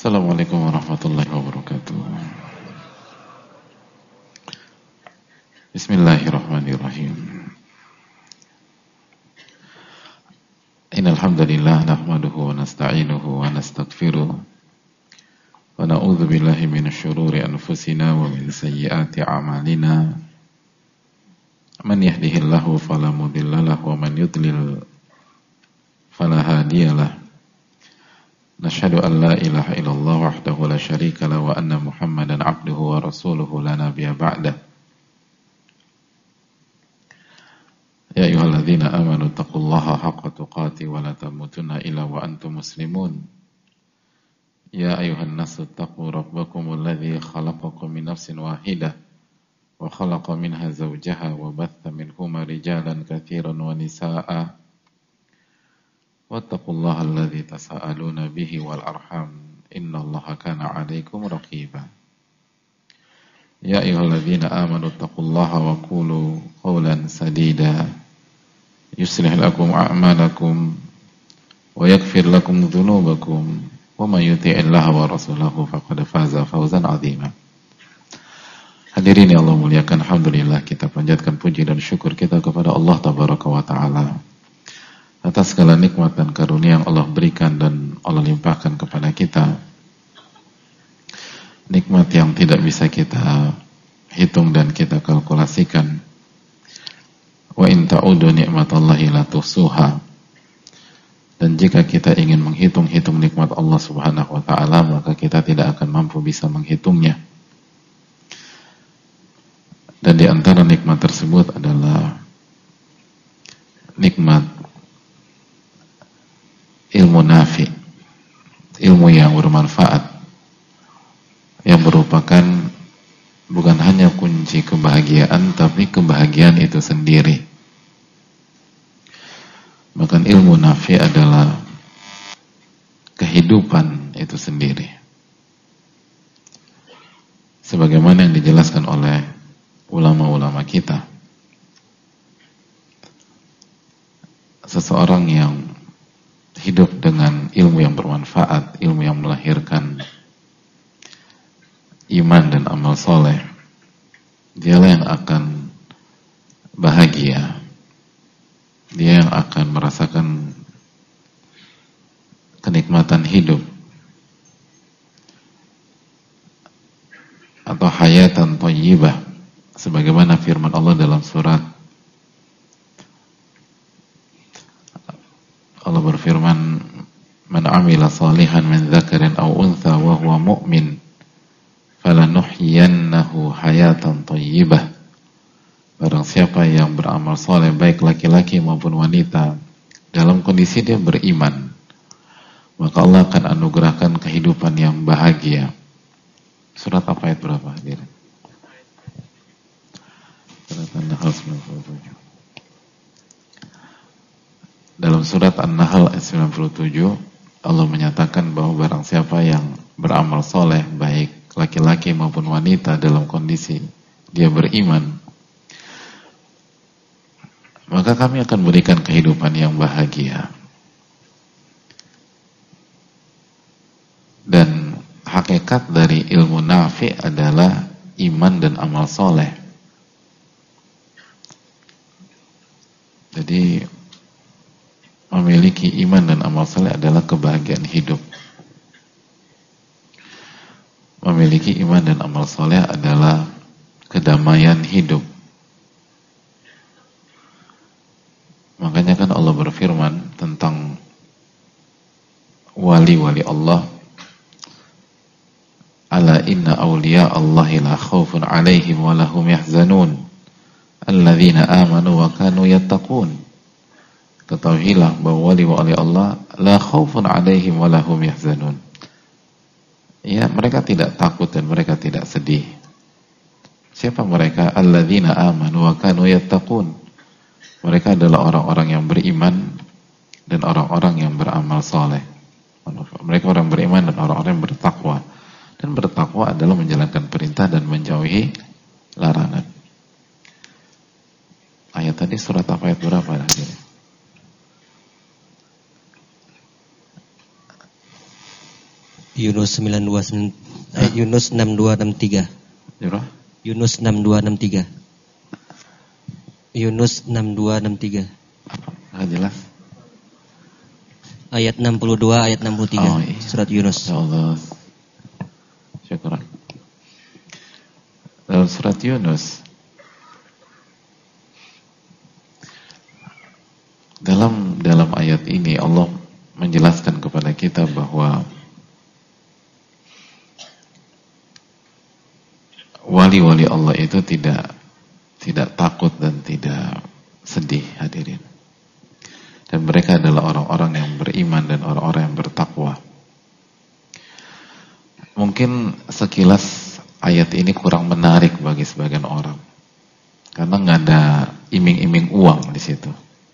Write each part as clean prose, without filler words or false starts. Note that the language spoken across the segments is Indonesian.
Assalamualaikum warahmatullahi wabarakatuh. Bismillahirrahmanirrahim. Innal hamdalillah nahmaduhu wa nasta'inuhu wa nastaghfiruh wa na'udzu billahi minasy syururi anfusina wa min sayyiati a'malina. Man yahdihillahu fala mudhillalah wa man yudlil fala hadiyalah. Nashhadu an la ilaha illallah wahdahu la syarika lah wa anna Muhammadan abduhu wa rasuluhu la nabiyya ba'dah. Ya ayyuhalladzina amanu taqullaha haqqa tuqatih wa la tamutunna illa wa antum muslimun. Ya ayyuhan nasu taqu rabbakumul ladzi khalaqakum min nafsin wahidah wa khalaqa minha zawjaha wa batha minhuma rijalan katsiran wa nisaa'a. Wattaqullaha alladzi tasaaluna bihi wal arham innallaha kana 'alaikum raqiba. Ya ayyuhalladzina amanu taqullaha wa qulu qawlan sadida yuslih lakum a'malakum wa yaghfir lakum dhunubakum wa may yuti'illaha wa rasulahu faqad faza fawzan 'azima. Hadirin yang Allah muliakan, alhamdulillah kita panjatkan puji dan syukur kita kepada Allah tabaraka wa taala atas segala nikmat dan karunia yang Allah berikan dan Allah limpahkan kepada kita. Nikmat yang tidak bisa kita hitung dan kita kalkulasikan. Wa in ta'udu ni'matallahi la tuhsuha. Dan jika kita ingin menghitung-hitung nikmat Allah Subhanahu wa taala, maka kita tidak akan mampu bisa menghitungnya. Dan di antara nikmat tersebut adalah nikmat ilmu nafi, ilmu yang bermanfaat, yang merupakan bukan hanya kunci kebahagiaan, tapi kebahagiaan itu sendiri. Bahkan ilmu nafi adalah kehidupan itu sendiri. Sebagaimana yang dijelaskan oleh ulama-ulama kita, seseorang yang hidup dengan ilmu yang bermanfaat, ilmu yang melahirkan iman dan amal soleh, dialah yang akan bahagia. Dia yang akan merasakan kenikmatan hidup atau hayatan thayyibah, sebagaimana firman Allah dalam surat, Allah berfirman, "Man 'amila shalihan min dzakarin aw untha wa huwa mu'min falanuhyiyannahu hayatan thayyibah." Barang siapa yang beramal soleh, baik laki-laki maupun wanita, dalam kondisi dia beriman, maka Allah akan anugerahkan kehidupan yang bahagia. Surat apa, ayat berapa? Surat An-Nahl 97. Dalam surat An-Nahl ayat 97, Allah menyatakan bahwa barang siapa yang beramal soleh, baik laki-laki maupun wanita, dalam kondisi dia beriman, maka kami akan berikan kehidupan yang bahagia. Dan hakikat dari ilmu nafi adalah iman dan amal soleh. Jadi memiliki iman dan amal soleh adalah kebahagiaan hidup. Memiliki iman dan amal soleh adalah kedamaian hidup. Makanya kan Allah berfirman tentang wali-wali Allah, "Ala inna awliya Allahi la khawfun 'alaihim wa lahum yahzanun alladzina amanu wa kanu yattaqun." Ketahuilah bahwa wali-wali Allah la khawfun 'alaihim wa lahum yahzanun. Ya, mereka tidak takut dan mereka tidak sedih. Siapa mereka? Alladzina amanu wa kanu yattaqun. Mereka adalah orang-orang yang beriman dan orang-orang yang beramal soleh. Mereka orang beriman dan orang-orang yang bertakwa. Dan bertakwa adalah menjalankan perintah dan menjauhi larangan. Ayat tadi surat apa, ayat berapa? Yunus 92 Yunus 6263. Yunus 6263. Yunus 6263. Enggak jelas. Ayat 62 ayat 63. Oh, iya. Surat Yunus. Ya Allah. Syukur. Dalam surat Yunus, dalam ayat ini Allah menjelaskan kepada kita bahwa wali-wali Allah itu tidak takut dan tidak sedih, hadirin. Dan mereka adalah orang-orang yang beriman dan orang-orang yang bertakwa. Mungkin sekilas ayat ini kurang menarik bagi sebagian orang, karena nggak ada iming-iming uang di situ.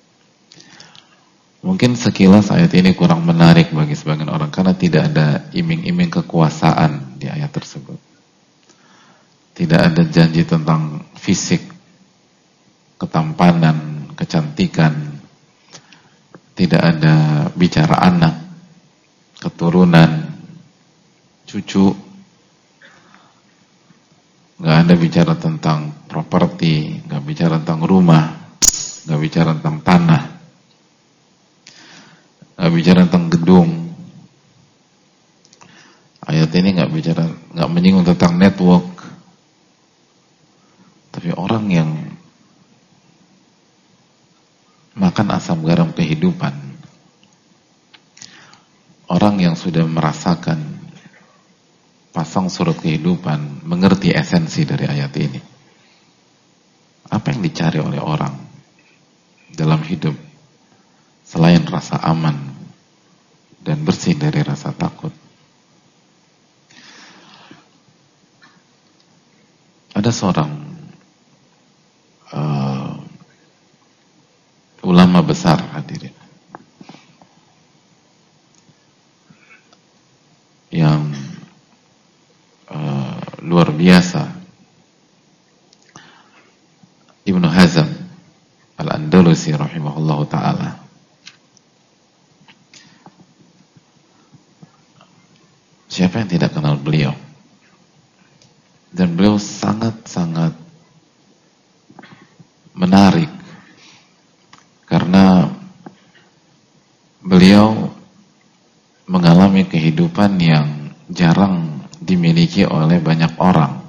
Mungkin sekilas ayat ini kurang menarik bagi sebagian orang karena tidak ada iming-iming kekuasaan di ayat tersebut. Tidak ada janji tentang fisik, ketampanan, kecantikan. Tidak ada bicara anak, keturunan, cucu. Nggak ada bicara tentang properti, nggak bicara tentang rumah, nggak bicara tentang tanah, nggak bicara tentang gedung. Ayat ini nggak menyinggung tentang network. Tapi orang yang makan asam garam kehidupan, orang yang sudah merasakan pasang surut kehidupan, mengerti esensi dari ayat ini. Apa yang dicari oleh orang dalam hidup selain rasa aman dan bersih dari rasa takut? Ada seorang ulama besar, hadirin, yang luar biasa, Ibnu Hazm Al-Andalusi rahimahullahu ta'ala. Siapa yang tidak kenal beliau? Dan beliau sangat-sangat menarik karena beliau mengalami kehidupan yang jarang dimiliki oleh banyak orang.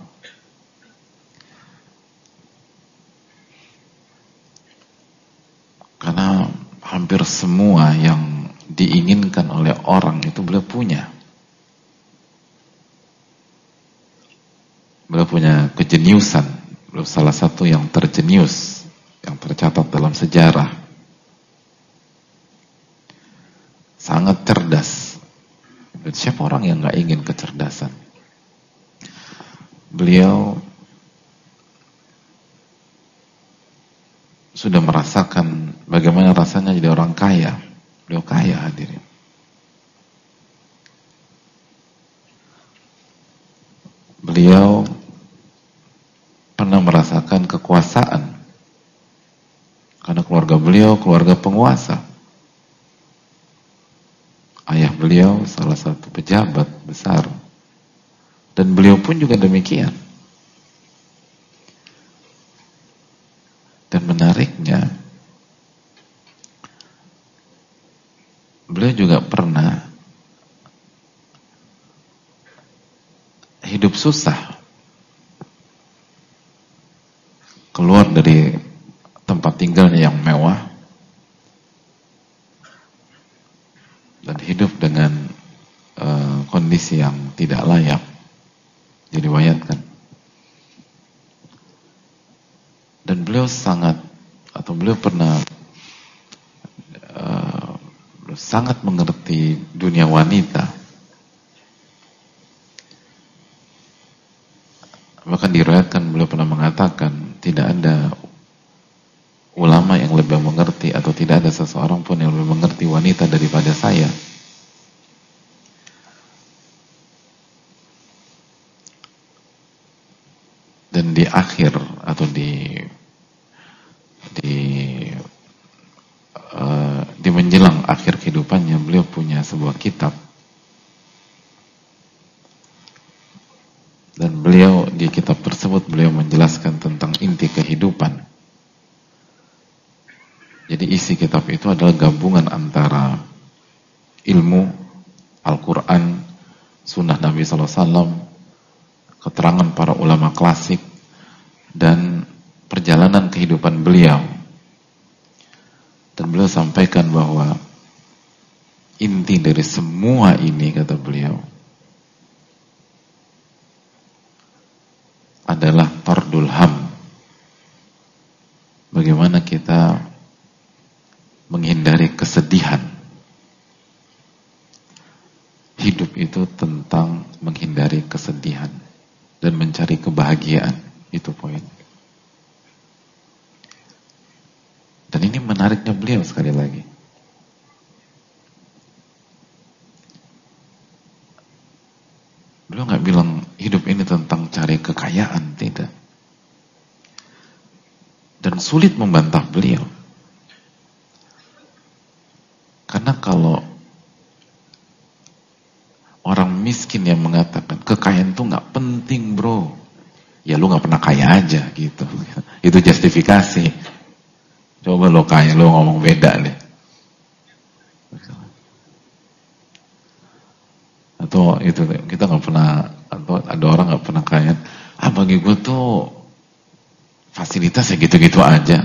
Karena hampir semua yang diinginkan oleh orang itu beliau punya. Beliau punya kejeniusan. Beliau salah satu yang terjenius, yang tercatat dalam sejarah. Sangat cerdas. Siapa orang yang gak ingin kecerdasan? Beliau sudah merasakan bagaimana rasanya jadi orang kaya. Beliau kaya, hadirin. Beliau pernah merasakan kekuasaan karena keluarga beliau keluarga penguasa. Ayah beliau salah satu pejabat besar, dan beliau pun juga demikian. Dan menariknya, beliau juga pernah hidup susah, keluar dari tempat tinggalnya yang mewah dan hidup dengan kondisi yang tidak layak, diriwayatkan. Dan beliau pernah sangat mengerti dunia wanita. Bahkan diriwayatkan beliau pernah mengatakan, tidak ada ulama yang lebih mengerti atau tidak ada seseorang pun yang lebih mengerti wanita daripada saya. Dan di akhir atau di menjelang akhir kehidupannya, beliau punya sebuah kitab Dan beliau di kitab tersebut beliau menjelaskan tentang inti kehidupan. Jadi isi kitab itu adalah gabungan antara ilmu, Al-Quran, sunnah Nabi SAW, keterangan para ulama klasik, dan perjalanan kehidupan beliau. Dan beliau sampaikan bahwa inti dari semua ini, kata beliau, adalah tardul ham. Bagaimana kita menghindari kesedihan. Hidup itu tentang menghindari kesedihan dan mencari kebahagiaan. Itu poin. Dan ini menariknya beliau sekali lagi. Beliau nggak bilang hidup ini tentang cari kekayaan, tidak. Dan sulit membantah beliau. Karena kalau orang miskin yang mengatakan kekayaan itu nggak penting bro, ya lu nggak pernah kaya aja gitu. Itu justifikasi. Coba lo kaya, lo ngomong beda deh. Atau itu kita nggak pernah, atau ada orang nggak pernah kaya. Bagi gue tuh fasilitasnya gitu-gitu aja.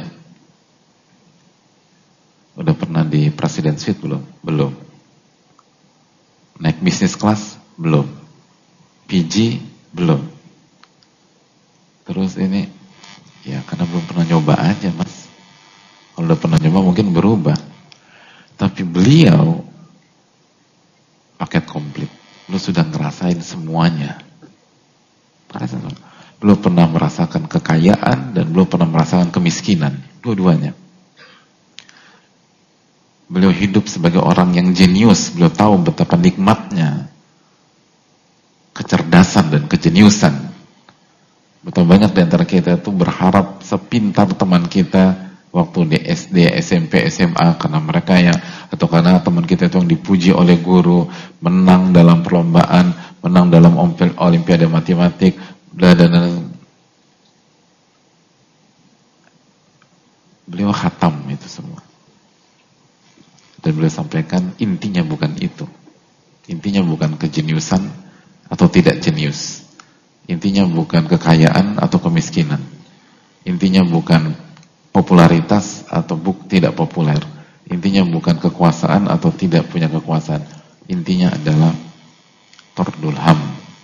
Udah pernah di President Suite belum? Belum. Naik bisnis kelas? Belum. PG? Belum. Terus ini, ya karena belum pernah nyoba aja mas. Kalau udah pernah nyoba mungkin berubah. Tapi beliau paket komplit. Lu sudah ngerasain semuanya. Belum pernah merasakan kekayaan dan belum pernah merasakan kemiskinan. Dua-duanya. Beliau hidup sebagai orang yang jenius. Beliau tahu betapa nikmatnya kecerdasan dan kejeniusan. Betapa banyak di antara kita itu berharap sepintar teman kita waktu di SD, SMP, SMA, karena mereka yang, atau karena teman kita itu yang dipuji oleh guru, menang dalam perlombaan, menang dalam olimpiade matematik, dan beliau khatam itu semua. Dan beliau sampaikan intinya bukan itu. Intinya bukan kejeniusan atau tidak jenius. Intinya bukan kekayaan atau kemiskinan. Intinya bukan popularitas atau tidak populer. Intinya bukan kekuasaan atau tidak punya kekuasaan. Intinya adalah tardul ham.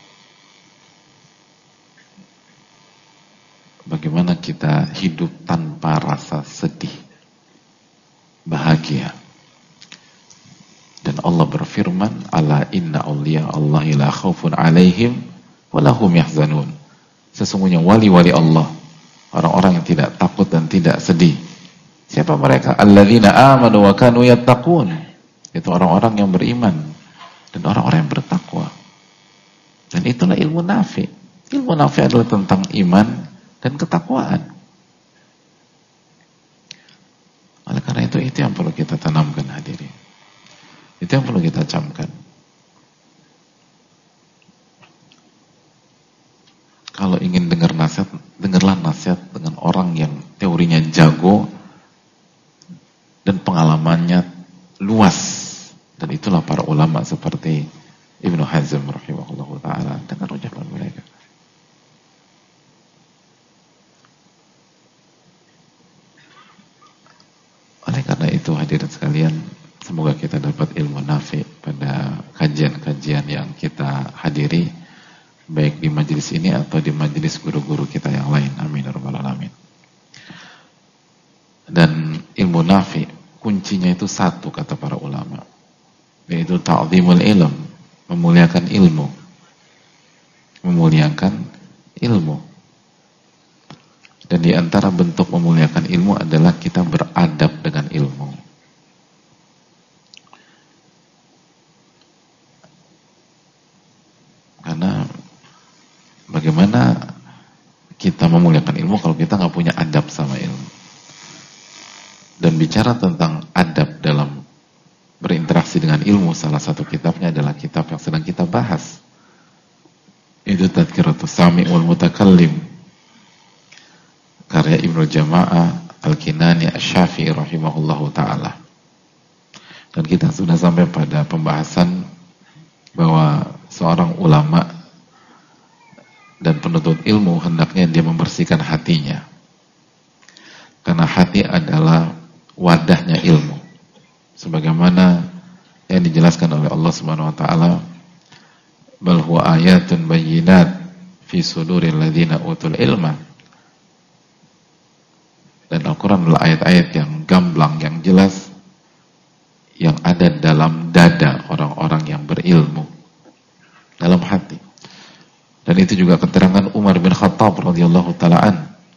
Bagaimana kita hidup tanpa rasa sedih, bahagia. Dan Allah berfirman, ala inna awliya Allahi la khawfun alaihim walahum yahzanun. Sesungguhnya wali-wali Allah, orang-orang yang tidak takut dan tidak sedih. Siapa mereka? Alladzina amanu wa kanu yattaqun. Itu orang-orang yang beriman dan orang-orang yang bertakwa. Dan itulah ilmu nafi. Ilmu nafi adalah tentang iman dan ketakwaan. Oleh karena itu yang perlu kita tanamkan hadirin. Itu yang perlu kita camkan. Kalau ingin dengar nasihat, dengarlah nasihat dengan orang yang teorinya jago dan pengalamannya luas. Dan itulah para ulama seperti Ibnu Hazm rahimahullahu ta'ala. Dengar ucapan mereka. Oleh karena itu hadirin sekalian, semoga kita dapat ilmu nafi pada kajian-kajian yang kita hadiri, baik di majelis ini atau di majelis guru-guru kita yang lain. Amin ya rabbal alamin. Dan ilmu nafi, kuncinya itu satu kata para ulama, yaitu ta'zimul ilm, memuliakan ilmu. Memuliakan ilmu. Dan di antara bentuk memuliakan ilmu adalah kita beradab dengan ilmu. Karena bagaimana kita memuliakan ilmu kalau kita nggak punya adab sama ilmu? Dan bicara tentang adab dalam berinteraksi dengan ilmu, salah satu kitabnya adalah kitab yang sedang kita bahas. Itu judul Tadhkiratus Sami' wal Mutakallim, karya Ibnu Jama'ah Al-Kinani Asy-Syafi'i rahimahullahu ta'ala. Dan kita sudah sampai pada pembahasan bahwa seorang ulama dan penuntut ilmu hendaknya dia membersihkan hatinya, karena hati adalah wadahnya ilmu, sebagaimana yang dijelaskan oleh Allah Subhanahu wa taala, bal huwa ayatun bayyinat fi suduril ladzina utul ilma. Dan Al-Qur'an adalah ayat-ayat yang gamblang, yang jelas, yang ada dalam dada orang-orang yang berilmu, dalam hati. Dan itu juga keterangan Umar bin Khattab radhiyallahu taala an,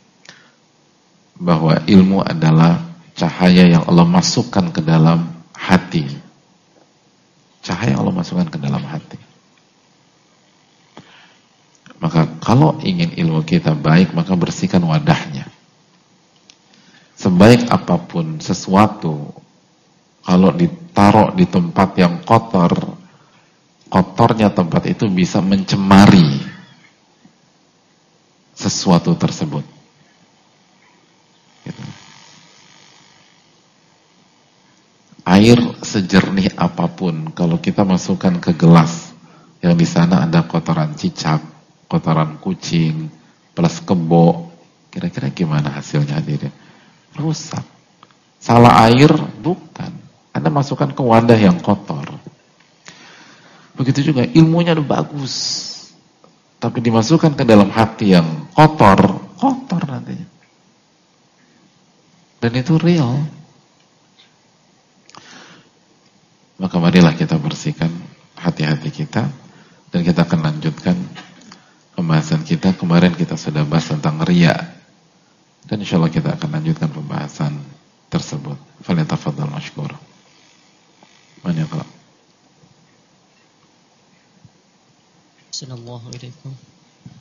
bahwa ilmu adalah cahaya yang Allah masukkan ke dalam hati. Cahaya Allah masukkan ke dalam hati. Maka kalau ingin ilmu kita baik, maka bersihkan wadahnya. Sebaik apapun sesuatu, kalau ditaruh di tempat yang kotor, kotornya tempat itu bisa mencemari sesuatu tersebut. Gitu. Air sejernih apapun, kalau kita masukkan ke gelas yang di sana ada kotoran cicak, kotoran kucing, plus kebo, kira-kira gimana hasilnya hadirin? Rusak. Salah air? Bukan. Anda masukkan ke wadah yang kotor. Begitu juga ilmunya udah bagus, tapi dimasukkan ke dalam hati yang kotor, kotor nantinya. Dan itu real. Maka marilah kita bersihkan hati-hati kita, dan kita akan lanjutkan pembahasan kita. Kemarin kita sudah bahas tentang riya, dan insyaallah kita akan lanjutkan pembahasan tersebut. Falyatafaddal mashkur. Man yaqra. Assalamualaikum warahmatullahi wabarakatuh.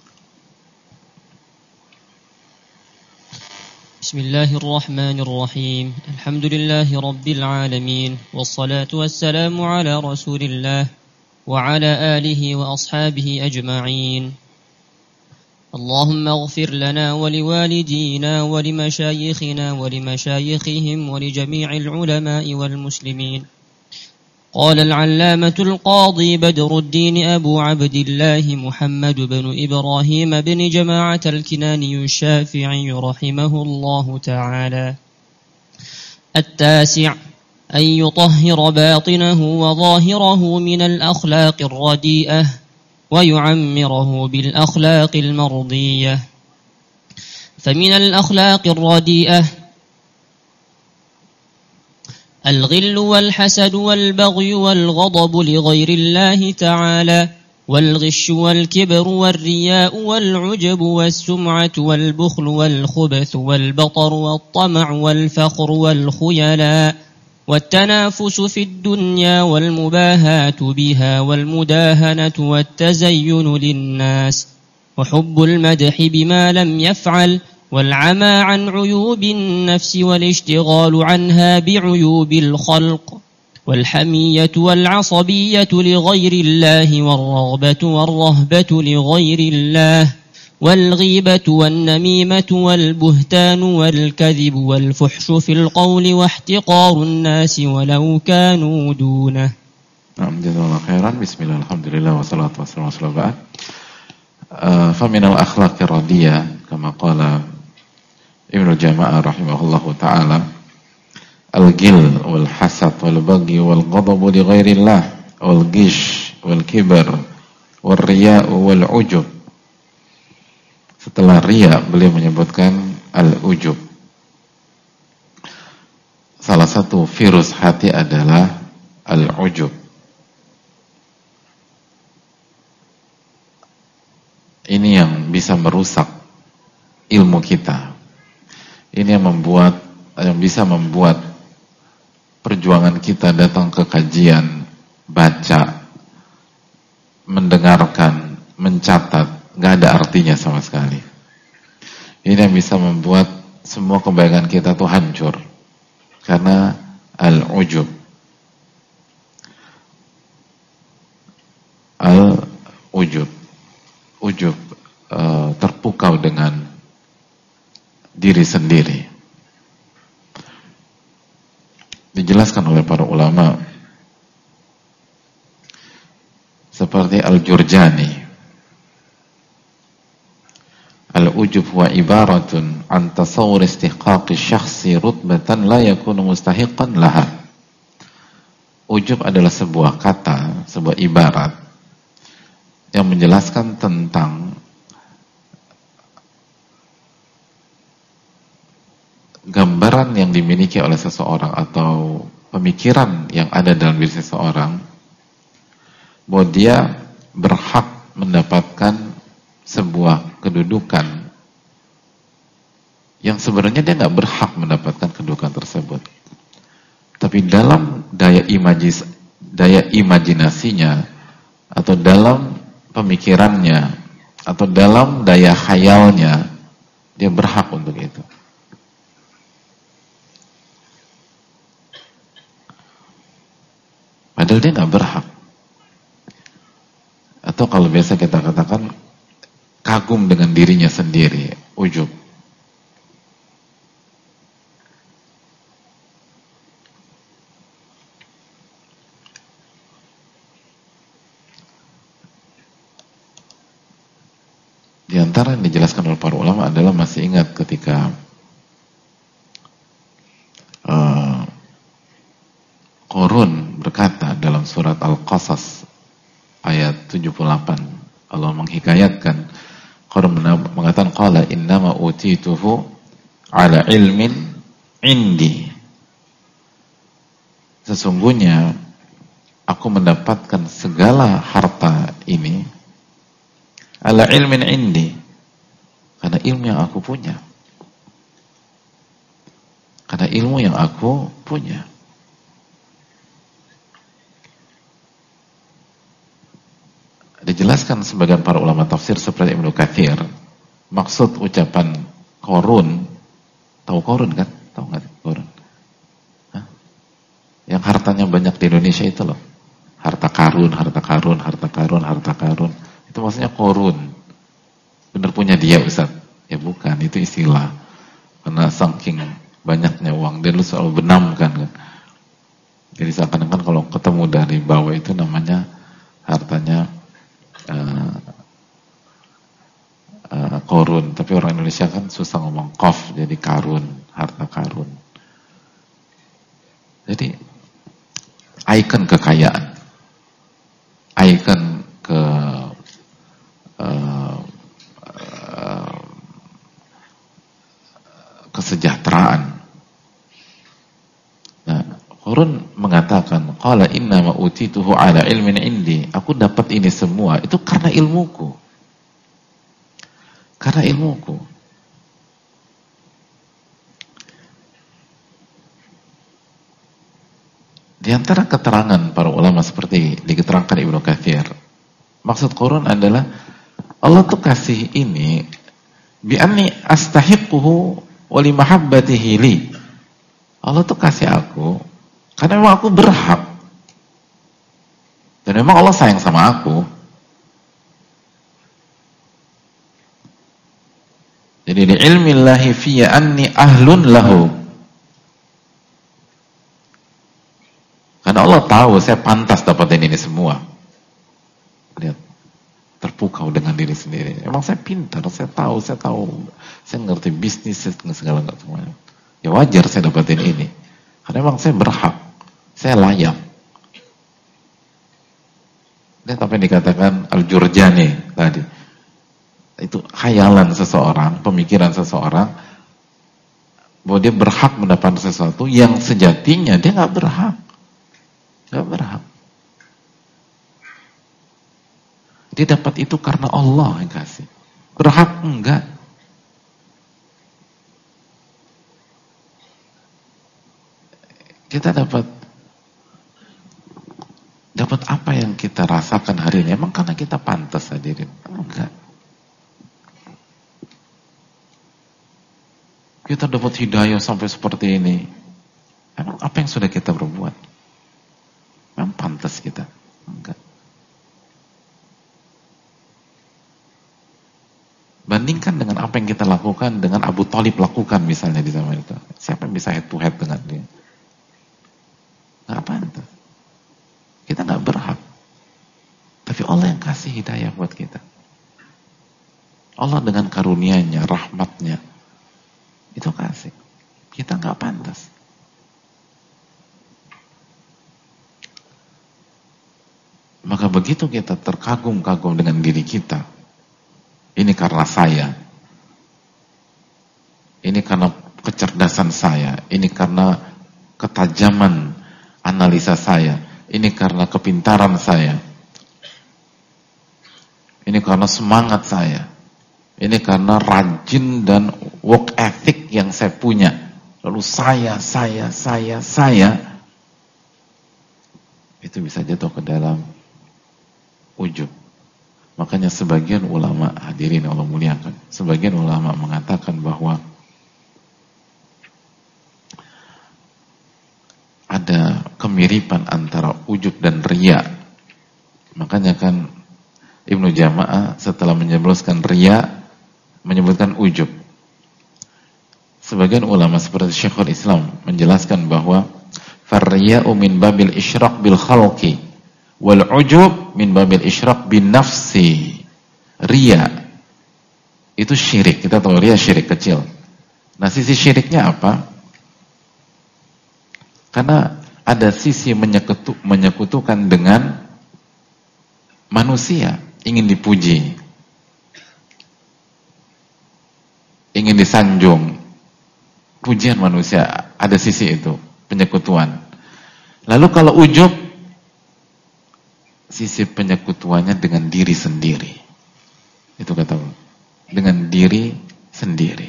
Bismillahirrahmanirrahim. Alhamdulillahi rabbil alamin, wassalatu wassalamu ala Rasulillah wa ala alihi wa ashabihi ajma'in. Allahumma ighfir lana wa liwalidina wa limashayikhina wa limashayikhihim wa li jami'il ulama'i wal muslimin. قال العلامة القاضي بدر الدين أبو عبد الله محمد بن إبراهيم بن جماعة الكناني الشافعي رحمه الله تعالى: التاسع أن يطهر باطنه وظاهره من الأخلاق الرديئة ويعمره بالأخلاق المرضية. فمن الأخلاق الرديئة الغل والحسد والبغي والغضب لغير الله تعالى، والغش والكبر والرياء والعجب والسمعة والبخل والخبث والبطر والطمع والفخر والخيلاء والتنافس في الدنيا والمباهاة بها والمداهنة والتزين للناس وحب المدح بما لم يفعل والعمى عن عيوب النفس والاشتغال عنها بعيوب الخلق والحمية والعصبية لغير الله والرغبة والرهبة لغير الله والغيبة والنميمة والبهتان والكذب والفحش في القول واحتقار الناس ولو كانوا دونه. Jazakallahu khairan. Bismillah, alhamdulillah, wassalatu wassalamu ala rasulillah. Faminal akhlaqir radiyah, kama qala Ibnu Jama'ah rahimahullahu ta'ala, al-ghil wal hasad wal baghi wal ghadabu li ghairillah wal gish wal kibar wal riya wal ujub. Setelah riya beliau menyebutkan al-ujub. Salah satu virus hati adalah al-ujub. Ini yang bisa merusak ilmu kita. Ini yang bisa membuat perjuangan kita datang ke kajian, baca, mendengarkan, mencatat, gak ada artinya sama sekali. Ini yang bisa membuat semua kebaikan kita tuh hancur karena al-ujub. Al-ujub. ujub, terpukau dengan diri sendiri. Dijelaskan oleh para ulama seperti Al-Jurjani, al-ujub huwa ibaratun an tasawwur istihqaqi syakhsi rutbatan la yakunu mustahiqan laha. Ujub adalah sebuah kata, sebuah ibarat yang menjelaskan tentang gambaran yang dimiliki oleh seseorang atau pemikiran yang ada dalam diri seseorang bahwa dia berhak mendapatkan sebuah kedudukan yang sebenarnya dia nggak berhak mendapatkan kedudukan tersebut, tapi dalam daya imajinasinya atau dalam pemikirannya atau dalam daya khayalnya dia berhak untuk itu. Padahal dia nggak berhak. Atau kalau biasa kita katakan kagum dengan dirinya sendiri, ujub. Di antara yang dijelaskan oleh para ulama adalah, masih ingat ketika Qarun berkata dalam surat Al-Qasas ayat 78, Allah menghikayatkan Qarun mengatakan qala innama utituhu ala ilmin indi, sesungguhnya aku mendapatkan segala harta ini ala ilmin indi, karena ilmu yang aku punya, karena ilmu yang aku punya. Dijelaskan sebagian para ulama tafsir seperti Ibnu Katsir, maksud ucapan Qarun, tahu Qarun kan? Tahu nggak Qarun? Hah? Yang hartanya banyak di Indonesia itu loh, harta karun, harta karun, harta karun, harta karun. Itu maksudnya Qarun. Bener punya dia Ustaz? Ya bukan, itu istilah. Karena saking banyaknya uang, dia lu selalu benamkan kan. Jadi seakan-akan kalau ketemu dari bawah itu namanya hartanya Qarun, tapi orang Indonesia kan susah ngomong qaf, jadi karun, harta karun. Jadi ikon kekayaan, ikon kesejahteraan. Nah, Qarun mengatakan qala inna ma utituhu ala ilmin indi, aku dapat ini semua itu karena ilmuku. Karena ilmuku. Di antara keterangan para ulama seperti diketerangkan Ibnu Katsir, maksud Qarun adalah Allah tuh kasih ini bi anni astahiquhu wa li mahabbatihi li. Allah tuh kasih aku karena memang aku berhak. Dan memang Allah sayang sama aku. Jadi di ilmillahi fiyya anni ahlun lahu. Karena Allah tahu saya pantas dapatin ini semua. Lihat, terpukau dengan diri sendiri. Emang saya pintar, saya tahu, saya ngerti bisnis, segala semuanya. Ya wajar saya dapatin ini. Karena emang saya berhak, saya layak. Lihat apa yang dikatakan Al-Jurjani tadi. Itu khayalan seseorang, pemikiran seseorang bahwa dia berhak mendapatkan sesuatu yang sejatinya dia nggak berhak. Nggak berhak. Dia dapat itu karena Allah yang kasih. Berhak enggak. Kita dapat apa yang kita rasakan hari ini emang karena kita pantas hadirin? Enggak. Kita dapat hidayah sampai seperti ini. Emang apa yang sudah kita berbuat? Memang pantas kita? Enggak. Bandingkan dengan apa yang kita lakukan, dengan Abu Thalib lakukan misalnya di zaman itu. Siapa yang bisa head to head dengan dia? Gak pantas. Kita gak berhak. Tapi Allah yang kasih hidayah buat kita. Allah dengan karunia-Nya, rahmat-Nya, itu kasih. Kita gak pantas. Maka begitu kita terkagum-kagum dengan diri kita, ini karena saya, ini karena kecerdasan saya, ini karena ketajaman analisa saya, ini karena kepintaran saya, ini karena semangat saya, ini karena rajin dan work ethic yang saya punya. Lalu saya, itu bisa jatuh ke dalam ujub. Makanya sebagian ulama, hadirin Allah muliakan, sebagian ulama mengatakan bahwa ada kemiripan antara ujub dan riya. Makanya kan Ibnu Jama'ah setelah menyebutkan riya, menyebutkan ujub. Sebagian ulama seperti Syekhul Islam menjelaskan bahwa farriya'u min babil isyraq bil khalqi wal ujub min babil isyraq bin nafsi. Riya itu syirik. Kita tahu riya syirik kecil. Nah, sisi syiriknya apa? Karena ada sisi menyekutukan dengan manusia, ingin dipuji, ingin disanjung, pujian manusia, ada sisi itu, penyekutuan. Lalu kalau ujub, sisi penyekutuannya dengan diri sendiri. Itu kata Allah. Dengan diri sendiri.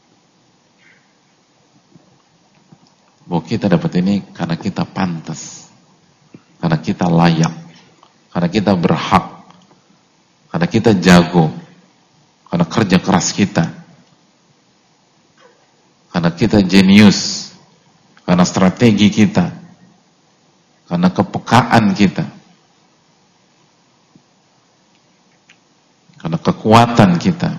Bahwa kita dapat ini karena kita pantas, karena kita layak, karena kita berhak, karena kita jago, karena kerja keras kita, karena kita jenius, karena strategi kita, karena kepekaan kita, karena kekuatan kita.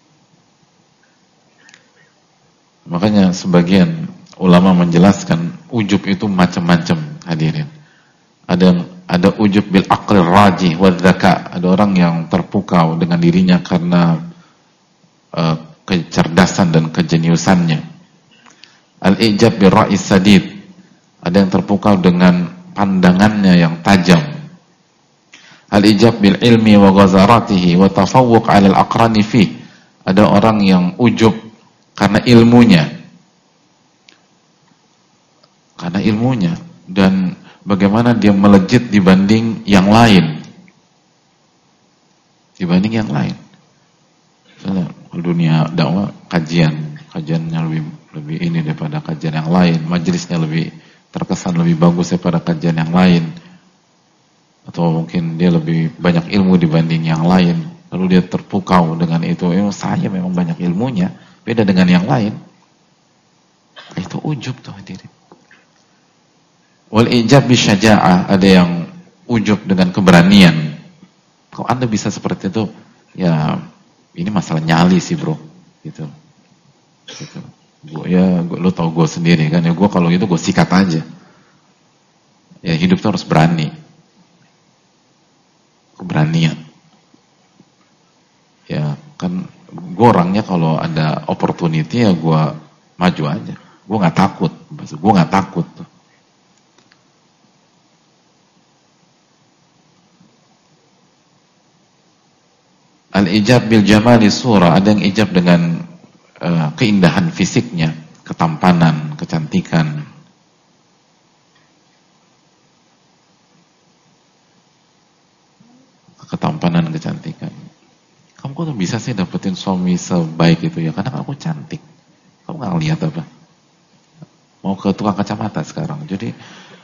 Makanya sebagian ulama menjelaskan ujub itu macam-macam, hadirin. Ada ujub bil aqli rajih wa dzaka. Ada orang yang terpukau dengan dirinya karena kecerdasan dan kejeniusannya. Al-ijab bil ra'is sadid. Ada yang terpukau dengan pandangannya yang tajam. Al-ijab bil ilmi wa ghazaratihi wa tafawwuq 'ala al-aqrani fi. Ada orang yang ujub karena ilmunya. Karena ilmunya dan bagaimana dia melejit dibanding yang lain. Dibanding yang lain. Misalnya dunia dakwah kajiannya lebih ini daripada kajian yang lain, majelisnya lebih terkesan lebih bagus daripada kajian yang lain. Atau mungkin dia lebih banyak ilmu dibanding yang lain. Lalu dia terpukau dengan itu. Saya memang banyak ilmunya, beda dengan yang lain. Itu ujub tuh hadirin. Wal ijab bisyaja'ah, ada yang ujub dengan keberanian. Kalau Anda bisa seperti itu, ya ini masalah nyali sih bro, gitu. Lo tau gue sendiri kan, ya gue kalau gitu gue sikat aja. Ya hidup tuh harus berani, keberanian. Ya kan, gue orangnya kalau ada opportunity ya gue maju aja. Gue nggak takut, tuh. Al-ijab bil jamali surah, ada yang ijab dengan keindahan fisiknya, ketampanan, kecantikan. Ketampanan, kecantikan. Kamu kok bisa sih dapetin suami sebaik itu ya? Karena aku cantik. Kamu nggak lihat apa? Mau ke tukang kacamata sekarang. Jadi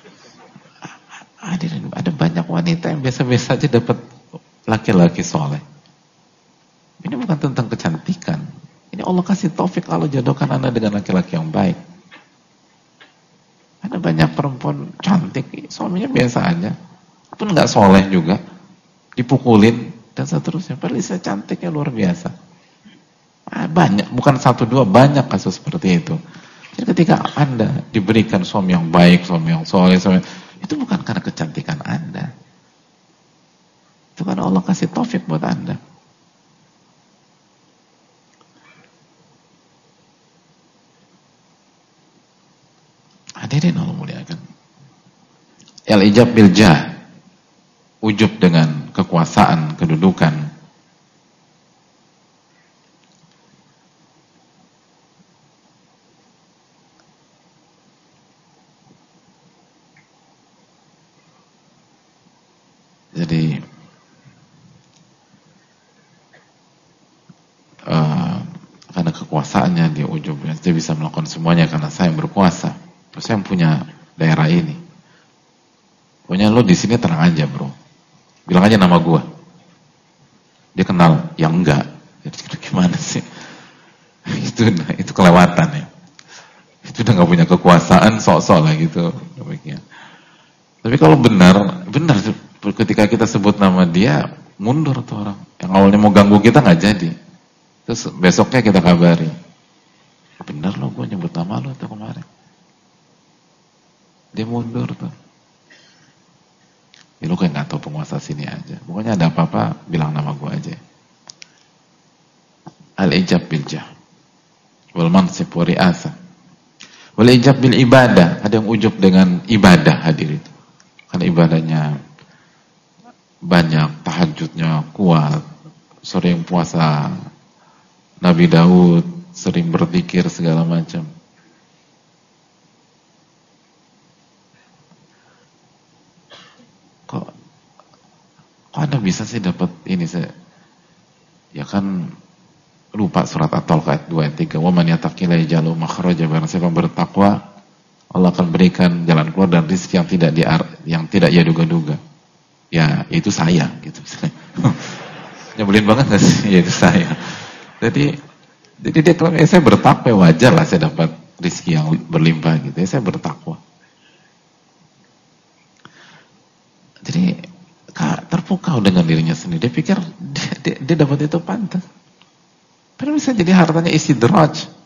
ada banyak wanita yang biasa-biasa aja dapat laki-laki soleh. Ini bukan tentang kecantikan. Ini Allah kasih taufik, Allah jodohkan Anda dengan laki-laki yang baik. Ada banyak perempuan cantik, suaminya biasa aja, pun nggak soleh juga, dipukulin dan seterusnya. Padahal saya cantiknya luar biasa. banyak, bukan satu dua, banyak kasus seperti itu. Jadi ketika Anda diberikan suami yang baik, suami yang soleh, itu bukan karena kecantikan Anda. Itu karena Allah kasih taufik buat Anda. Hadirin Allah muliakan. Al-ijab bil jah, ujub dengan kekuasaan, kedudukan. Jadi karena kekuasaannya dia ujub, dia bisa melakukan semuanya karena saya yang berkuasa, terus saya yang punya daerah ini. Pokoknya lo di sini tenang aja bro, bilang aja nama gua. Dia kenal, yang enggak. Jadi gimana sih? Itu kelewatan ya. Itu udah nggak punya kekuasaan, sok-sok lah gitu. Tapi kalau benar ketika kita sebut nama dia, mundur tuh orang. Yang awalnya mau ganggu kita nggak jadi. Terus besoknya kita kabari. Benar loh gue nyebut nama lo tuh kemarin. Dia mundur tuh. Ya lo kayak nggak tahu penguasa sini aja. Pokoknya ada apa-apa bilang nama gue aja. Al-ijab bil jah. Wal mansib wa ri'asa. Wal ijab bil ibadah. Ada yang ujub dengan ibadah hadirin. Karena ibadahnya banyak, tahajudnya kuat, sering puasa Nabi Daud, sering berzikir segala macam. Kok Anda bisa sih dapat ini saya? Ya kan lupa surat At-Talq ayat 2 ayat 3. Wa man yattaqilla yaj'al lahu makhraja, barang siapa bertakwa Allah akan berikan jalan keluar dan rezeki yang tidak ia duga-duga. Ya, itu saya gitu. Nyebelin banget gak sih? Ya, itu saya. Jadi dia klaim, saya bertakwa, wajar lah saya dapat rezeki yang berlimpah gitu. Ya, saya bertakwa. Jadi terpukau dengan dirinya sendiri. Dia pikir dia dapat itu pantas. Padahal bisa jadi hartanya istidraj.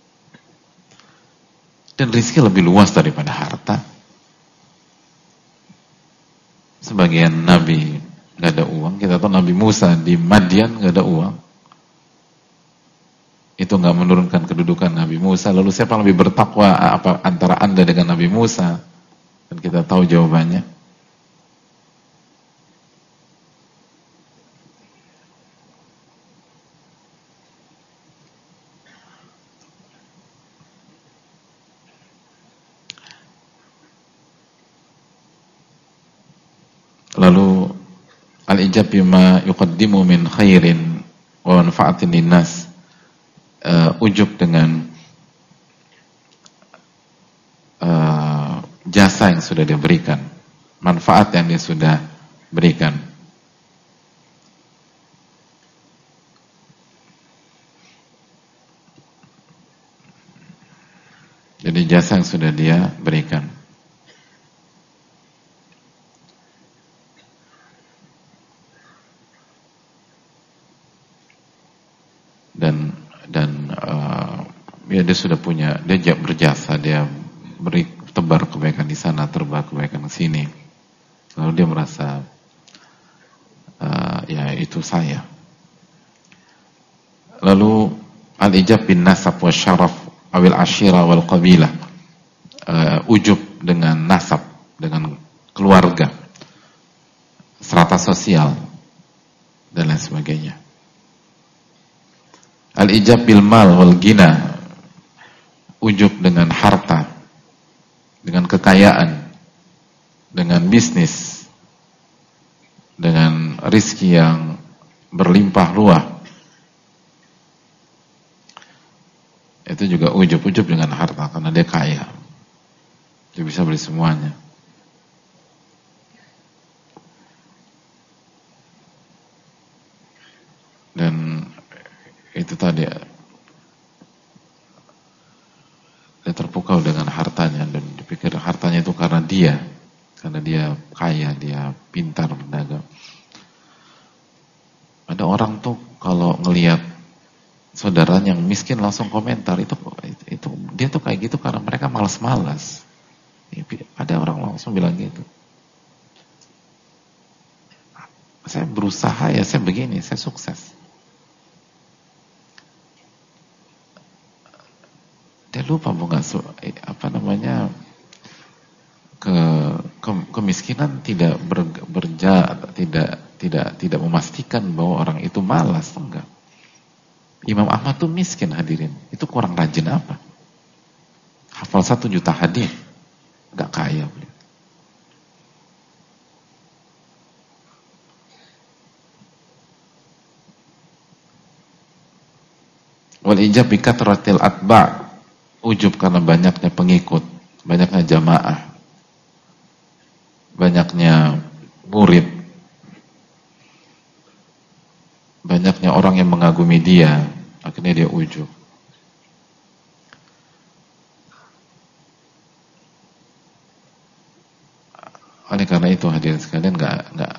Dan rezeki lebih luas daripada harta. Sebagian nabi nggak ada uang. Kita tahu Nabi Musa di Madian nggak ada uang. Itu nggak menurunkan kedudukan Nabi Musa. Lalu siapa yang lebih bertakwa antara Anda dengan Nabi Musa? Dan kita tahu jawabannya. Lalu al-ijab bima yuqaddimu min khairin wa manfaatin linnas, ujub dengan jasa yang sudah dia berikan, manfaat yang dia sudah berikan. Jadi jasa yang sudah dia berikan. Ya dia sudah punya, dia berjasa, dia beri tebar kebaikan di sana, tebar kebaikan di sini. Lalu dia merasa ya itu saya. Lalu al-ijab bin nasab wa syaraf awil ashira wal qabilah, ujub dengan nasab, dengan keluarga, strata sosial dan lain sebagainya. Al-ijab bil mal wal gina, ujub dengan harta, dengan kekayaan, dengan bisnis, dengan rizki yang berlimpah ruah. Itu juga ujub dengan harta karena dia kaya. Dia bisa beli semuanya. Dan itu tadi, dia terpukau dengan hartanya dan dipikir hartanya itu karena dia kaya, dia pintar berdagang. Ada orang tuh kalau ngelihat saudaranya yang miskin langsung komentar, itu dia tuh kayak gitu karena mereka malas-malas. Ada orang langsung bilang gitu. Saya berusaha ya, saya begini, saya sukses. Dia lupa kemiskinan tidak tidak memastikan bahwa orang itu malas, enggak. Imam Ahmad tuh miskin, hadirin. Itu kurang rajin apa? Hafal 1 juta hadis, enggak kaya beliau. Wal ijab bi kathratil atba', ujub karena banyaknya pengikut, banyaknya jamaah, banyaknya murid, banyaknya orang yang mengagumi dia, akhirnya dia ujub. Oleh karena itu hadirin sekalian, nggak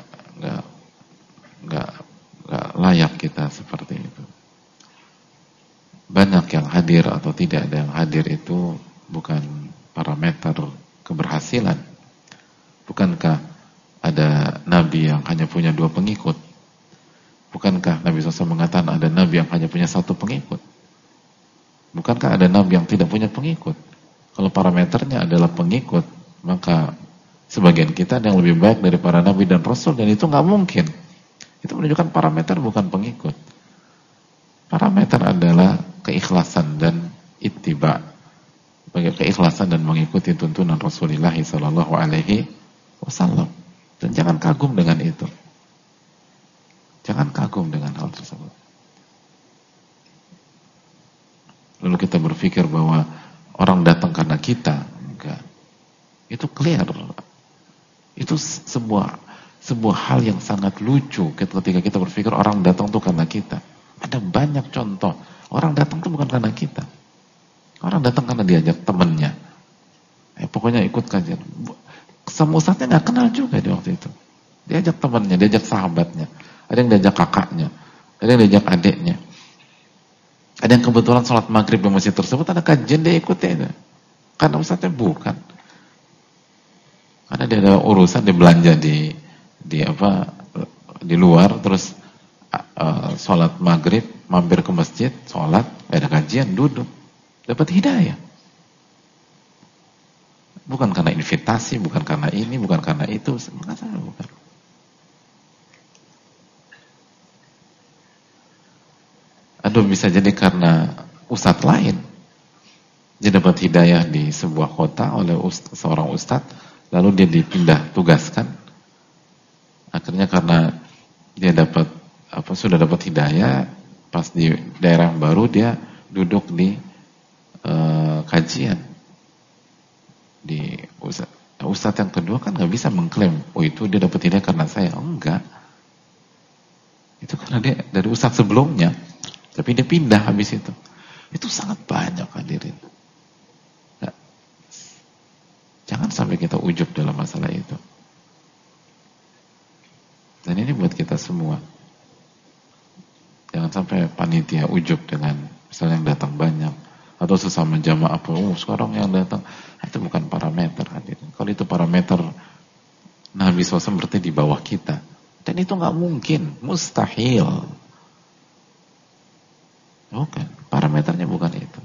layak kita seperti itu. Banyak yang hadir atau tidak ada yang hadir itu bukan parameter keberhasilan. Bukankah ada nabi yang hanya punya 2 pengikut? Bukankah Nabi SAW mengatakan ada nabi yang hanya punya 1 pengikut? Bukankah ada nabi yang tidak punya pengikut? Kalau parameternya adalah pengikut, maka sebagian kita ada yang lebih baik dari para nabi dan rasul, dan itu nggak mungkin. Itu menunjukkan parameter bukan pengikut. Parameter adalah keikhlasan dan ittiba, bagi keikhlasan dan mengikuti tuntunan Rasulullah sallallahu alaihi wasallam. Dan jangan kagum dengan itu. Jangan kagum dengan hal tersebut. Lalu kita berpikir bahwa orang datang karena kita, enggak. Itu clear. Itu sebuah hal yang sangat lucu ketika kita berpikir orang datang tuh karena kita. Ada banyak contoh. Orang datang itu bukan karena kita. Orang datang karena diajak temannya. Pokoknya ikut kajian. Sama ustadznya nggak kenal juga di waktu itu. Diajak temannya, diajak sahabatnya. Ada yang diajak kakaknya. Ada yang diajak adiknya. Ada yang kebetulan sholat maghrib di masjid tersebut, ada kajian, dia ikutin. Karena ustadznya bukan. Karena dia ada urusan, dia belanja di luar, terus sholat maghrib, mampir ke masjid, sholat, ada kajian, duduk, dapat hidayah. Bukan karena invitasi, bukan karena ini, bukan karena itu, bukan. Aduh, bisa jadi karena ustadz lain. Dia dapat hidayah di sebuah kota oleh seorang ustadz, lalu dia dipindah tugaskan. Akhirnya karena dia sudah dapat hidayah, pas di daerah yang baru dia duduk di kajian. Di ustadz yang kedua kan nggak bisa mengklaim, oh itu dia dapat hidayah karena saya. Enggak. Itu karena dia dari ustadz sebelumnya, tapi dia pindah habis itu. Itu sangat banyak hadirin. Nah, jangan sampai kita ujub dalam masalah itu. Dan ini buat kita semua. Jangan sampai panitia ujub dengan misalnya yang datang banyak, atau sesama jamaah, sekarang yang datang, itu bukan parameter hadirin. Kalau itu parameter, Nabi SAW berarti di bawah kita. Dan itu nggak mungkin, mustahil. Bukan, parameternya bukan itu.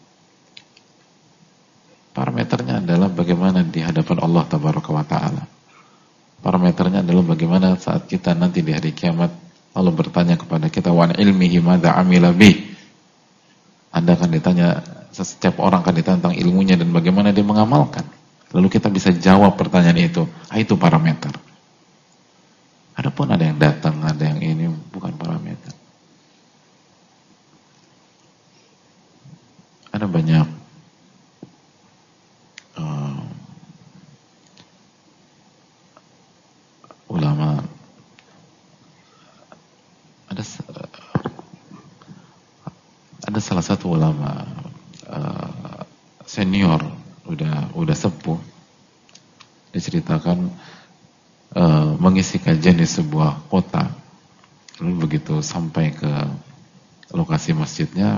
Parameternya adalah bagaimana di hadapan Allah Tabaraka wa Ta'ala. Parameternya adalah bagaimana saat kita nanti di hari kiamat Allah bertanya kepada kita, wa ilmihi madza amila bih. Anda akan ditanya, setiap orang akan ditanya tentang ilmunya dan bagaimana dia mengamalkan. Lalu kita bisa jawab pertanyaan itu. Itu parameter. Adapun ada yang datang, ada yang ini, bukan parameter. Ada banyak ulama, ada salah satu ulama senior, udah sepuh, diceritakan mengisi kajian di sebuah kota. Lalu begitu sampai ke lokasi masjidnya,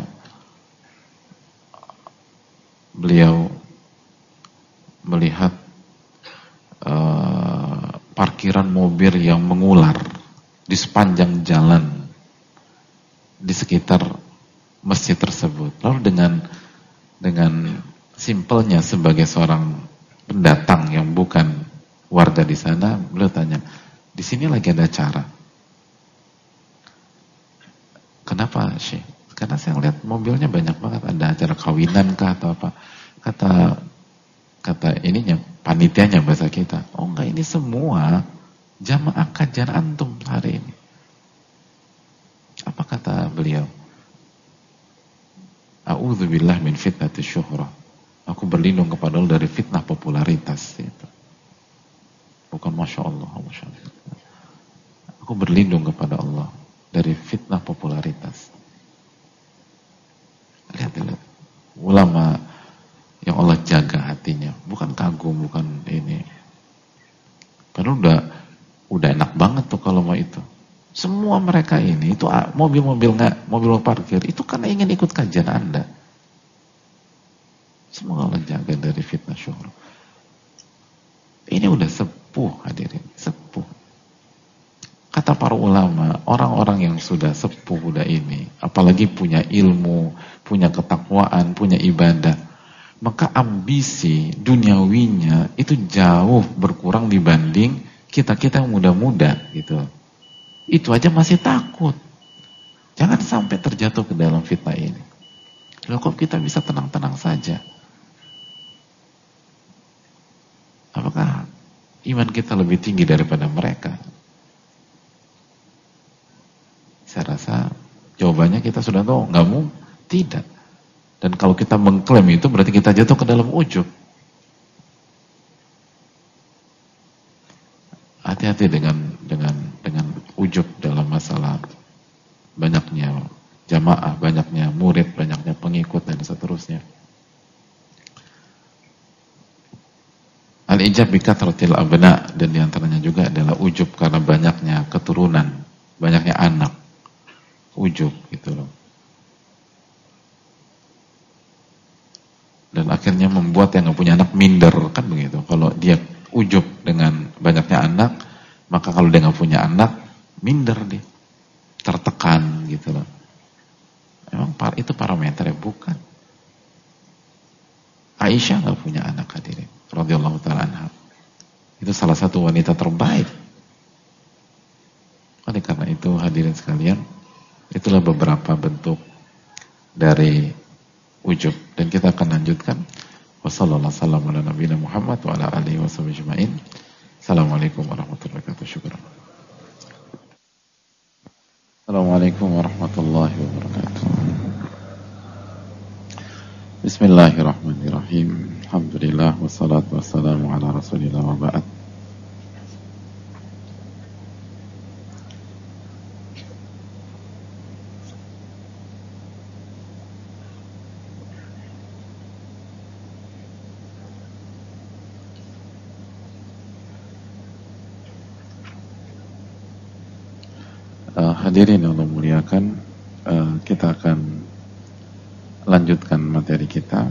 beliau melihat parkiran mobil yang mengular di sepanjang jalan di sekitar masjid tersebut. Lalu dengan simpelnya sebagai seorang pendatang yang bukan warga di sana, beliau tanya, di sini lagi ada acara. Kenapa, Syekh? Karena saya lihat mobilnya banyak banget, ada acara kawinan kah atau apa? Kata ininya, panitianya bahasa kita. Oh enggak, ini semua jamaah kajian antum hari ini. Apa kata beliau? A'udzubillah min fitnati syuhrah. Aku berlindung kepada Allah dari fitnah popularitas itu. Bukan Masya Allah, Masya Allah. Aku berlindung kepada Allah dari fitnah popularitas. Lihat. Ulama yang Allah jaga hatinya, bukan kagum, bukan ini. Padahal udah enak banget tuh kalau mau itu. Semua mereka ini itu mobil parkir itu karena ingin ikut kajian Anda. Semoga Allah jaga dari fitnah syuhra. Ini udah sepuh hadirin, sepuh. Kata para ulama, orang-orang yang sudah sepuh udah ini, apalagi punya ilmu, punya ketakwaan, punya ibadah, maka ambisi duniawinya itu jauh berkurang dibanding kita-kita yang muda-muda gitu. Itu aja masih takut. Jangan sampai terjatuh ke dalam fitnah ini. Loh, kok kita bisa tenang-tenang saja? Apakah iman kita lebih tinggi daripada mereka? Saya rasa jawabannya kita sudah tahu, nggak mau, tidak. Dan kalau kita mengklaim itu berarti kita jatuh ke dalam ujub. Hati-hati dengan ujub dalam masalah banyaknya jamaah, banyaknya murid, banyaknya pengikut dan seterusnya. Al-ijab bi kathratil abna, dan diantaranya juga adalah ujub karena banyaknya keturunan, banyaknya anak. Ujub gitu loh. Dan akhirnya membuat yang gak punya anak minder, kan begitu. Kalau dia ujub dengan banyaknya anak, maka kalau dia gak punya anak, minder dia, tertekan gitu loh. Emang itu parameternya? Bukan. Aisyah gak punya anak hadirin, radhiyallahu ta'ala anha. Itu salah satu wanita terbaik. Oleh karena itu hadirin sekalian, itulah beberapa bentuk dari ujub, dan kita akan lanjutkan. Wassallallahu ala nabiyina Muhammad wa ala alihi washabihi ajmain. Assalamualaikum warahmatullahi wabarakatuh. Syukran. Assalamualaikum warahmatullahi wabarakatuh. Bismillahirrahmanirrahim. Alhamdulillah wassalatu wassalamu ala Rasulillah wa ba'd. Hadirin yang Allah muliakan, kita akan lanjutkan materi kita.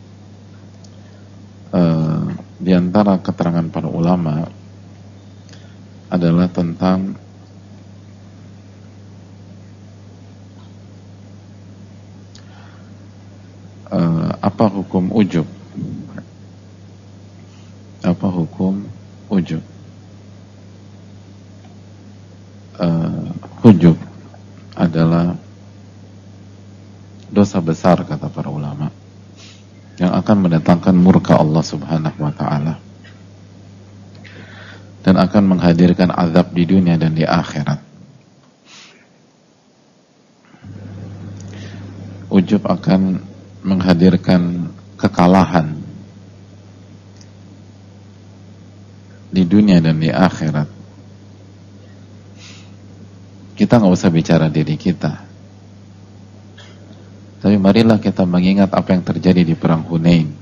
Di antara keterangan para ulama adalah tentang apa hukum ujub. Apa hukum ujub? Ujub adalah dosa besar kata para ulama yang akan mendatangkan murka Allah Subhanahu wa ta'ala dan akan menghadirkan azab di dunia dan di akhirat. Ujub akan menghadirkan kekalahan di dunia dan di akhirat. Kita nggak usah bicara diri kita, tapi marilah kita mengingat apa yang terjadi di perang Hunain.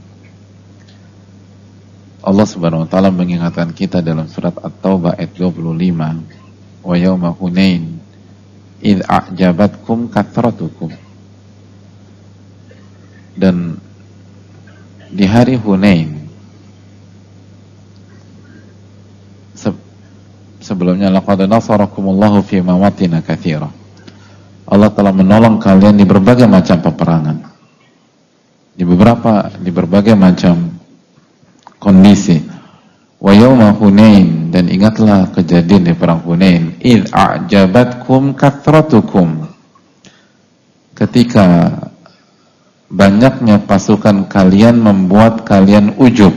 Allah Subhanahu wa taala mengingatkan kita dalam surat At-Taubah ayat 25, wa yauma Hunain id a'jabatkum kathratukum. Dan di hari Hunain, sebelumnya, laqad nasarakumullahu fi mawatin katsira. Allah telah menolong kalian di berbagai macam peperangan, di berbagai macam kondisi. Wa yauma Hunain, dan ingatlah kejadian di perang Hunain, id a'jabatkum kathratukum, ketika banyaknya pasukan kalian membuat kalian ujub.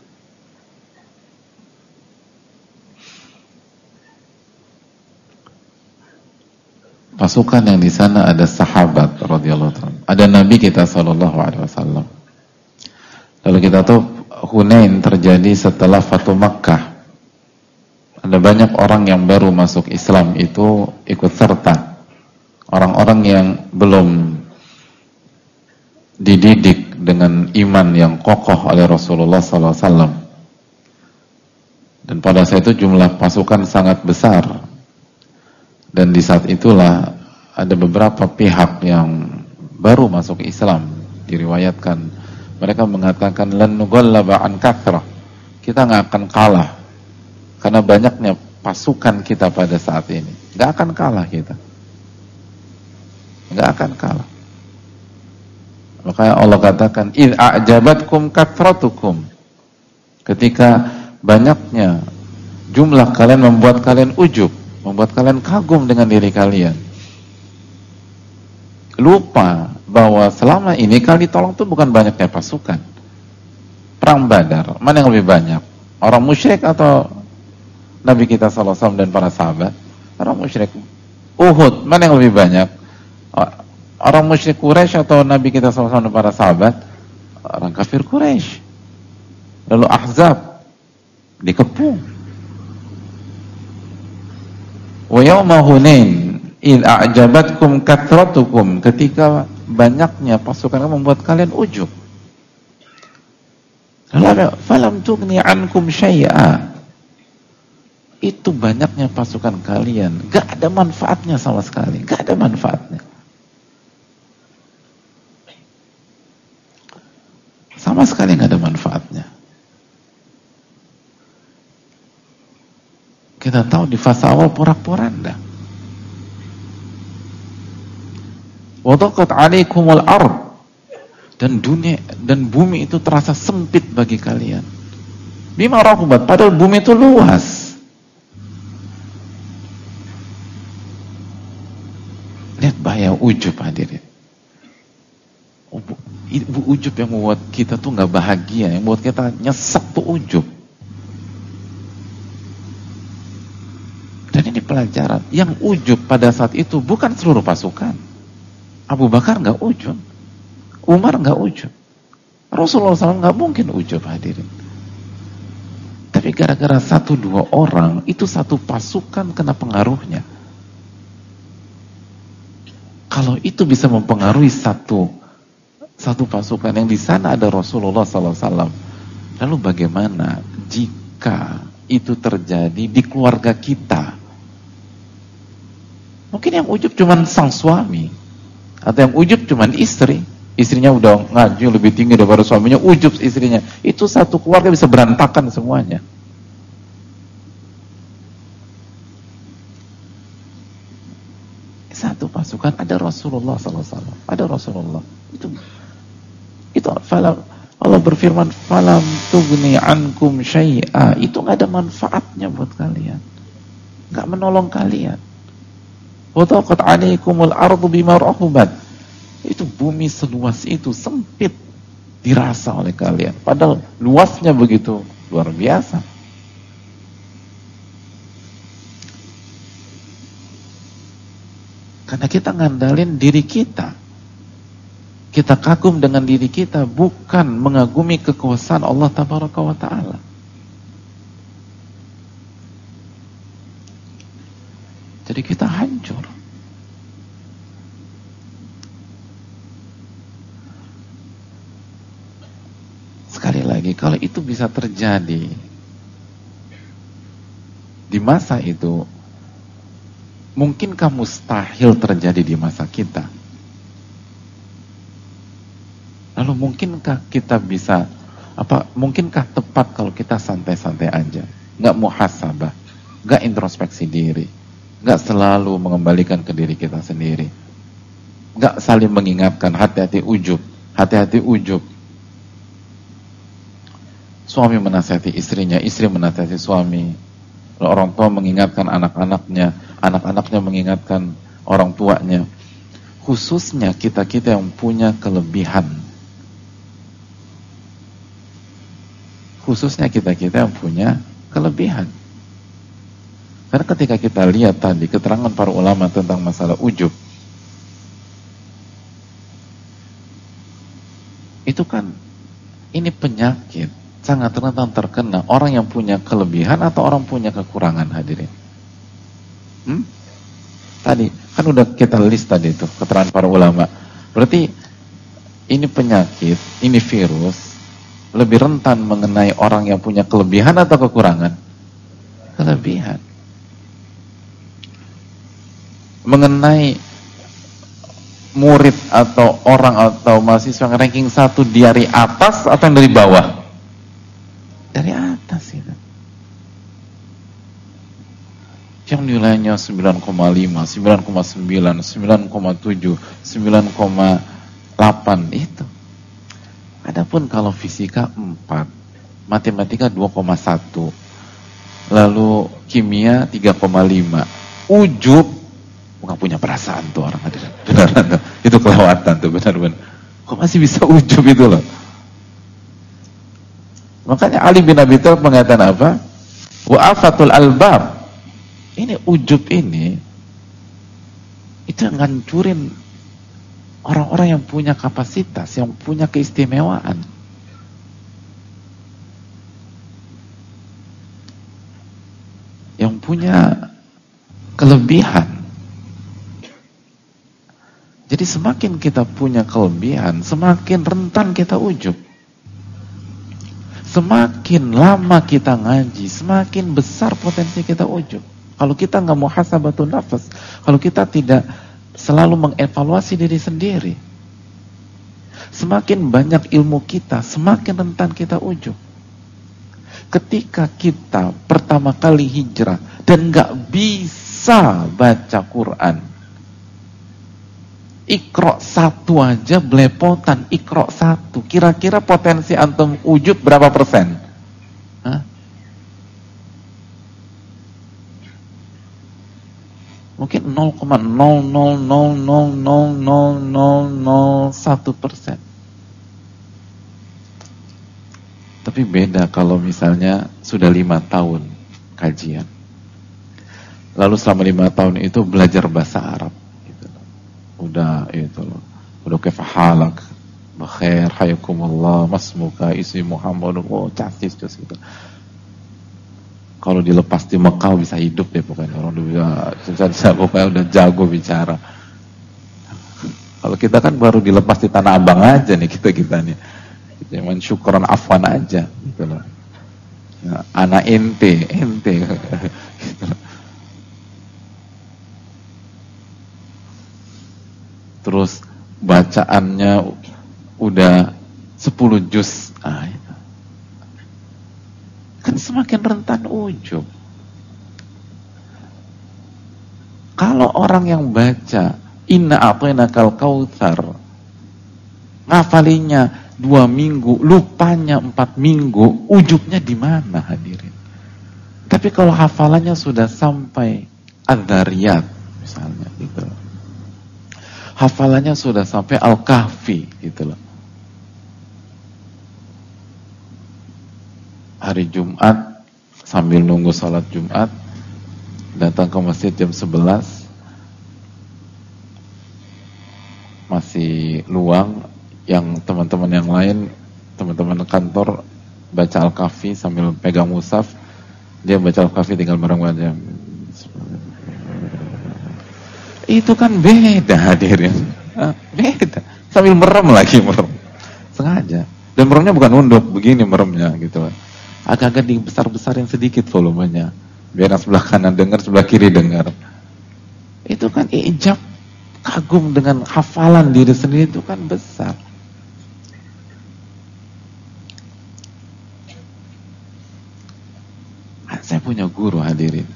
Pasukan yang di sana ada sahabat radhiyallahu anhum, ada Nabi kita sallallahu alaihi wasallam. Lalu kita tahu Hunain terjadi setelah Fatu Makkah. Ada banyak orang yang baru masuk Islam itu ikut serta. Orang-orang yang belum dididik dengan iman yang kokoh oleh Rasulullah sallallahu alaihi wasallam. Dan pada saat itu jumlah pasukan sangat besar. Dan di saat itulah ada beberapa pihak yang baru masuk Islam, diriwayatkan mereka mengatakan lan nughallaba an kathrah, kita nggak akan kalah karena banyaknya pasukan kita pada saat ini. Nggak akan kalah kita, nggak akan kalah. Makanya Allah katakan id a'jabatkum kathratukum, ketika banyaknya jumlah kalian membuat kalian ujub, membuat kalian kagum dengan diri kalian. Lupa bahwa selama ini kalian ditolong itu bukan banyaknya pasukan. Perang Badar, mana yang lebih banyak? Orang musyrik atau Nabi kita sallallahu alaihi wasallam dan para sahabat? Orang musyrik. Uhud, mana yang lebih banyak? Orang musyrik Quraisy atau Nabi kita sallallahu alaihi wasallam dan para sahabat? Orang kafir Quraisy. Lalu Ahzab dikepung. Wa yauma Hunain id a'jabatkum kathratukum, ketika banyaknya pasukan kamu membuat kalian ujub. Lalu falam tughni ankum syai'a, itu banyaknya pasukan kalian gak ada manfaatnya sama sekali, gak ada manfaatnya sama sekali, gak ada manfaatnya. Kita tahu di fase awal porak-poranda. Wa daqat 'alaikumul ard, dan dunia dan bumi itu terasa sempit bagi kalian. Bima rahubat, padahal bumi itu luas. Lihat bahaya ujub, hadirin. Ujub yang membuat kita tuh nggak bahagia, yang membuat kita nyesek tuh ujub. Dan ini pelajaran, yang ujub pada saat itu bukan seluruh pasukan. Abu Bakar nggak ujub, Umar nggak ujub, Rasulullah SAW nggak mungkin ujub, hadirin. Tapi gara-gara 1-2 orang, itu satu pasukan kena pengaruhnya. Kalau itu bisa mempengaruhi satu pasukan yang di sana ada Rasulullah SAW, lalu bagaimana jika itu terjadi di keluarga kita? Mungkin yang ujub cuman sang suami, atau yang ujub cuman istri. Istrinya udah ngaji lebih tinggi daripada suaminya, ujub istrinya. Itu satu keluarga bisa berantakan semuanya. Satu pasukan ada Rasulullah SAW, ada Rasulullah. Itu Allah berfirman, falam tughni ankum syai'a, itu nggak ada manfaatnya buat kalian, nggak menolong kalian. Wa daqat 'alaikumul ardu bima rahubat, itu bumi seluas itu sempit dirasa oleh kalian, padahal luasnya begitu luar biasa. Karena kita ngandalin diri kita, kita kagum dengan diri kita, bukan mengagumi kekuasaan Allah Tabaraka wa Ta'ala. Jadi kita hancur. Sekali lagi, kalau itu bisa terjadi di masa itu, mungkinkah mustahil terjadi di masa kita? Lalu mungkinkah kita bisa, mungkinkah tepat kalau kita santai-santai aja, nggak muhasabah, nggak introspeksi diri, nggak selalu mengembalikan ke diri kita sendiri, nggak saling mengingatkan, hati-hati ujub, hati-hati ujub. Suami menasihati istrinya, istri menasihati suami, orang tua mengingatkan anak-anaknya, anak-anaknya mengingatkan orang tuanya. Khususnya kita-kita yang punya kelebihan, khususnya kita-kita yang punya kelebihan. Karena ketika kita lihat tadi keterangan para ulama tentang masalah ujub, itu kan ini penyakit sangat rentan terkena orang yang punya kelebihan atau orang punya kekurangan, hadirin. Tadi kan udah kita list tadi itu keterangan para ulama. Berarti ini penyakit, ini virus lebih rentan mengenai orang yang punya kelebihan atau kekurangan? Kelebihan. Mengenai murid atau orang atau mahasiswa yang ranking 1 dari atas atau dari bawah? Dari atas itu. Yang nilainya 9,5, 9,9, 9,7, 9,8 itu. Adapun kalau fisika 4, matematika 2,1, lalu kimia 3,5. Ujub, nggak punya perasaan tuh orang, beneran tuh. Itu kelewatan tuh, benar-benar. Kok masih bisa ujub itu loh? Makanya Ali bin Abi Thalib mengatakan apa? Wa afatul albab. Ini ujub ini itu ngancurin orang-orang yang punya kapasitas, yang punya keistimewaan. Yang punya kelebihan. Jadi semakin kita punya kelebihan, semakin rentan kita ujub. Semakin lama kita ngaji, semakin besar potensi kita ujub. Kalau kita nggak muhasabatun nafas, kalau kita tidak selalu mengevaluasi diri sendiri, semakin banyak ilmu kita, semakin rentan kita ujub. Ketika kita pertama kali hijrah dan nggak bisa baca Quran, Iqra 1 aja belepotan, Iqra 1. Kira-kira potensi antum ujub berapa persen? Hah? Mungkin 0,000000001%. Tapi beda kalau misalnya sudah 5 tahun kajian. Lalu selama 5 tahun itu belajar bahasa Arab. Gitu. Udah itu loh. Udah kefahalak, bakhair, hayakumullah, masmuka, ismi Muhammad, casis gitu. Kalau dilepas di Mekah bisa hidup deh pokoknya, orang udah bisa pokoknya udah jago bicara. Kalau kita kan baru dilepas di Tanah Abang aja nih kita nih. Kita cuman syukuran afwan aja gitu loh. Ya, anak ente gitu loh. Terus bacaannya udah 10 juz. Kan semakin rentan ujub. Kalau orang yang baca Inna a'tainakal kautsar, ngafalinya 2 minggu, lupanya 4 minggu, ujubnya di mana, hadirin? Tapi kalau hafalannya sudah sampai Adz-Dzariyat misalnya gitu loh. Hafalannya sudah sampai Al-Kahfi gitu loh. Hari Jumat sambil nunggu sholat Jumat datang ke masjid jam 11, masih luang, yang teman-teman yang lain, teman-teman kantor baca Al-Kahfi sambil pegang mushaf, dia baca Al-Kahfi tinggal merem aja. Itu kan beda, hadirin. Beda, sambil merem lagi, merem sengaja, dan meremnya bukan nunduk begini, meremnya gitu loh. Agak-agak dibesar-besarin sedikit volumenya, biar yang sebelah kanan dengar, sebelah kiri dengar. Itu kan ijab, kagum dengan hafalan diri sendiri itu kan besar. Saya punya guru hadirin.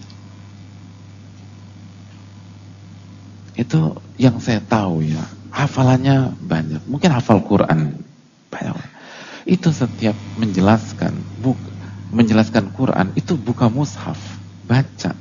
Itu yang saya tahu ya, hafalannya banyak. Mungkin hafal Quran banyak. Itu setiap menjelaskan Quran itu buka mushaf, baca.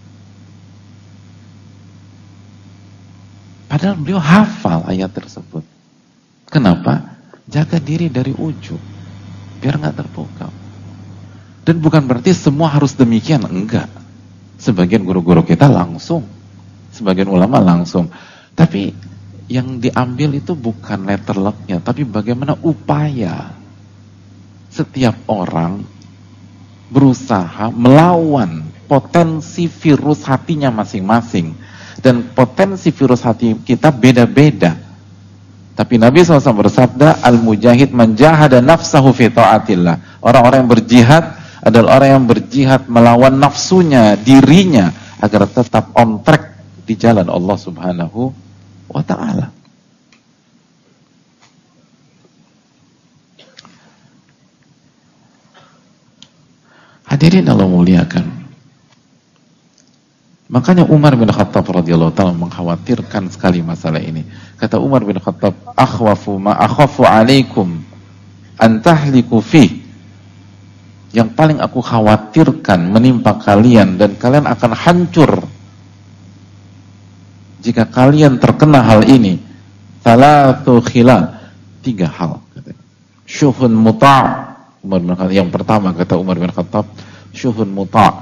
Padahal beliau hafal ayat tersebut. Kenapa? Jaga diri dari ujub, biar nggak terpukau. Dan bukan berarti semua harus demikian, enggak. Sebagian guru-guru kita langsung, sebagian ulama langsung. Tapi yang diambil itu bukan letter luck-nya, tapi bagaimana upaya setiap orang berusaha melawan potensi virus hatinya masing-masing. Dan potensi virus hati kita beda-beda. Tapi Nabi SAW bersabda, Al-mujahid man jahada nafsahu fi ta'atillah. Orang-orang yang berjihad adalah orang yang berjihad melawan nafsunya, dirinya, agar tetap on track di jalan Allah Subhanahu wa ta'ala. Hadirin Allah muliakan. Makanya Umar bin Khattab radhiyallahu ta'ala mengkhawatirkan sekali masalah ini. Kata Umar bin Khattab, akhafu alaikum an tahliku fi. Yang paling aku khawatirkan menimpa kalian dan kalian akan hancur jika kalian terkena hal ini. Salatu khilal, 3 hal. Syuhun muta'. Yang pertama kata Umar bin Khattab, syuhun muta',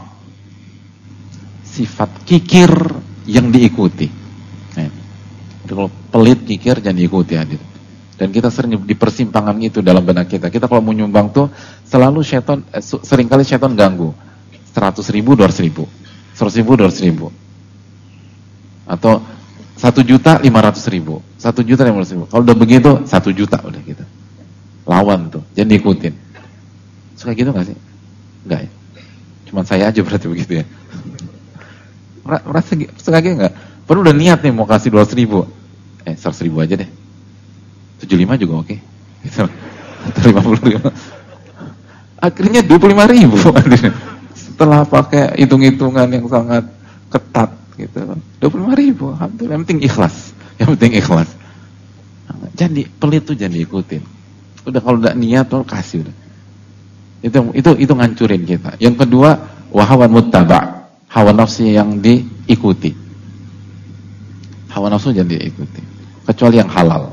sifat kikir yang diikuti. Kalau pelit, kikir, jangan diikuti hadir. Dan kita sering di persimpangan itu dalam benak kita. Kita kalau mau nyumbang tuh selalu seringkali setan ganggu. 100.000, 200.000, 100.000, 200.000, atau 1.500.000, 1.500.000. Kalau udah begitu 1 juta udah kita lawan tuh, jangan diikutin. Suka gitu gak sih? Enggak ya? Cuman saya aja berarti begitu ya. Merasa suka gitu gak? Padahal udah niat nih mau kasih 200.000, 100.000 aja deh, 75 juga oke. Gitu. 55. Akhirnya 25.000. Setelah pakai hitung-hitungan yang sangat ketat gitu. 25.000, alhamdulillah. Yang penting ikhlas. Jadi pelit tuh jangan diikutin. Udah kalau udah niat tuh kasih udah. Itu ngancurin kita. Yang kedua, wahawan muttaba', hawa nafsu yang diikuti. Hawa nafsu jangan diikuti, kecuali yang halal.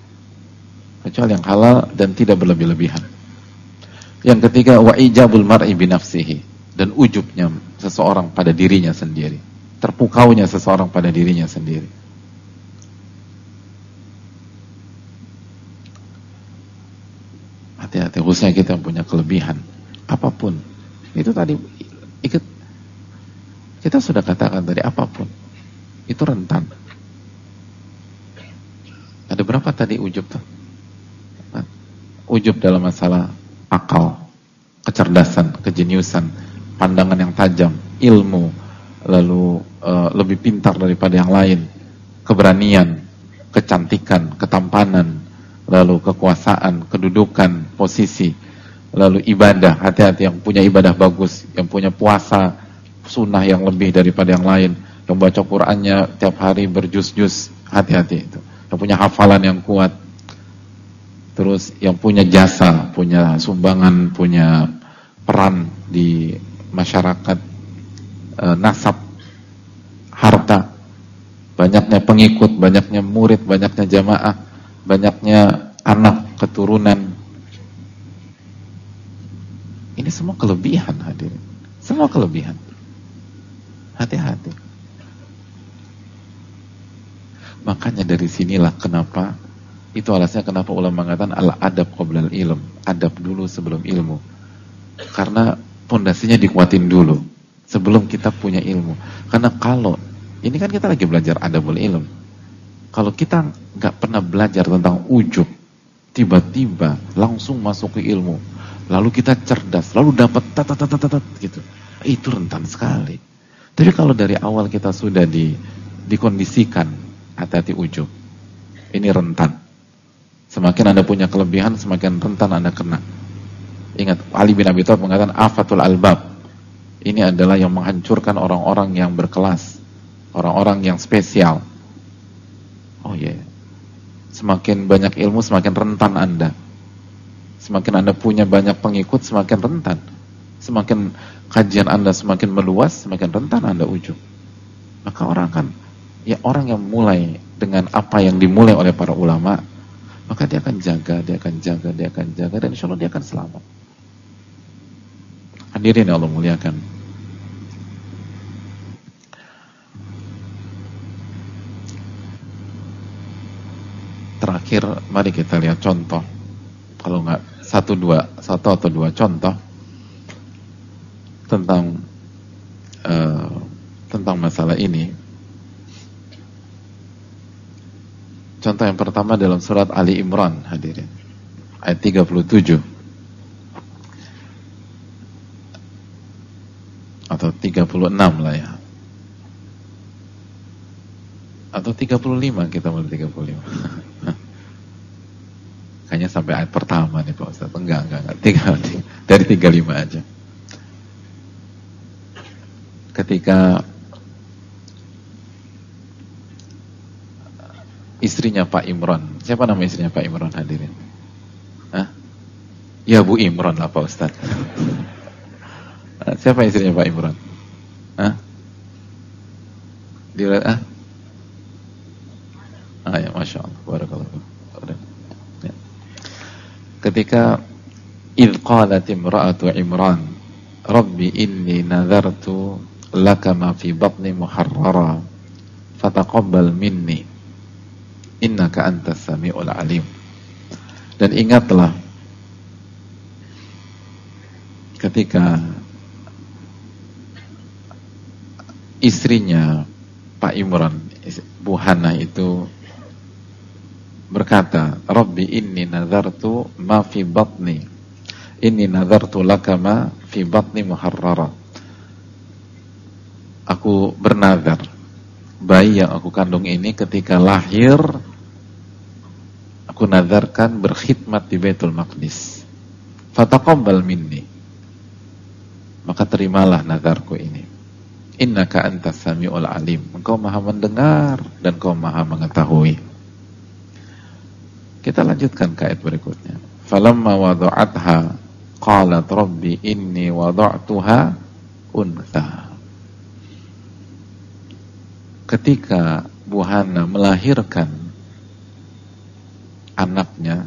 Dan tidak berlebih-lebihan. Yang ketiga, wa ijabul mar'i bi nafsihi, dan ujubnya seseorang pada dirinya sendiri, terpukaunya seseorang pada dirinya sendiri. Hati-hati, khususnya kita yang punya kelebihan apapun. Itu tadi kita sudah katakan tadi, apapun itu rentan. Ada berapa tadi ujub tuh? Ujub dalam masalah akal, kecerdasan, kejeniusan, pandangan yang tajam, ilmu, lalu lebih pintar daripada yang lain, keberanian, kecantikan, ketampanan, lalu kekuasaan, kedudukan, posisi, lalu ibadah. Hati-hati, yang punya ibadah bagus, yang punya puasa sunnah yang lebih daripada yang lain, yang baca Qur'annya tiap hari berjuz-juz, hati-hati itu. Yang punya hafalan yang kuat, terus yang punya jasa, punya sumbangan, punya peran di masyarakat, nasab, harta, banyaknya pengikut, banyaknya murid, banyaknya jamaah, banyaknya anak, keturunan. Ini semua kelebihan hadirin. Semua kelebihan. Hati-hati. Makanya dari sinilah kenapa, itu alasannya kenapa ulama mengatakan al-adab qoblal ilm, adab dulu sebelum ilmu. Karena pondasinya dikuatin dulu sebelum kita punya ilmu. Karena kalau ini kan kita lagi belajar adabul ilm, kalau kita nggak pernah belajar tentang ujub, tiba-tiba langsung masuk ke ilmu, lalu kita cerdas, lalu dapat gitu, itu rentan sekali. Tapi kalau dari awal kita sudah dikondisikan, hati-hati ujub. Ini rentan. Semakin Anda punya kelebihan, semakin rentan Anda kena. Ingat, Ali bin Abi Thalib mengatakan afatul albab. Ini adalah yang menghancurkan orang-orang yang berkelas, orang-orang yang spesial. Oh iya. Semakin banyak ilmu, semakin rentan Anda. Semakin Anda punya banyak pengikut, semakin rentan. Semakin kajian Anda semakin meluas, semakin rentan Anda ujub. Maka orang yang mulai dengan apa yang dimulai oleh para ulama, maka dia akan jaga, dan insya Allah dia akan selamat. Hadirin yang Allah muliakan. Terakhir, mari kita lihat contoh. Kalau nggak satu atau dua contoh tentang masalah ini. Contoh yang pertama dalam surat Ali Imran, hadirin, ayat 37 atau 36 lah ya, atau 35, kita mulai 35. Kayaknya sampai ayat pertama nih Pak Ustaz. Enggak. Dari 35 aja. Ketika istrinya Pak Imran. Siapa nama istrinya Pak Imran, hadirin? Hah? Ya Bu Imran lah Pak Ustaz. Siapa istrinya Pak Imran? Hah? Dilihat ya, Masya Allah, barakallahu. Ya. Ketika idh qalat imra'atu Imran Rabbi inni nadhartu laka ma fi batni muharrara fataqabbal minni innaka antas sami'ul alim. Dan ingatlah ketika istrinya Pak Imran, Bu Hana itu berkata, Rabbi inni nadhartu ma fi batni, inni nadhartu laka ma fi batni muharrara. Aku bernazar, bayi yang aku kandung ini ketika lahir, aku nazarkan berkhidmat di Baitul Maqdis. Fataqabbal minni, maka terimalah nazarku ini. Innaka antas sami'ul alim, engkau maha mendengar dan engkau maha mengetahui. Kita lanjutkan ke ayat berikutnya. Falamma wada'atha qalat rabbi inni wada'tuha untha. Ketika Bu Hana melahirkan anaknya,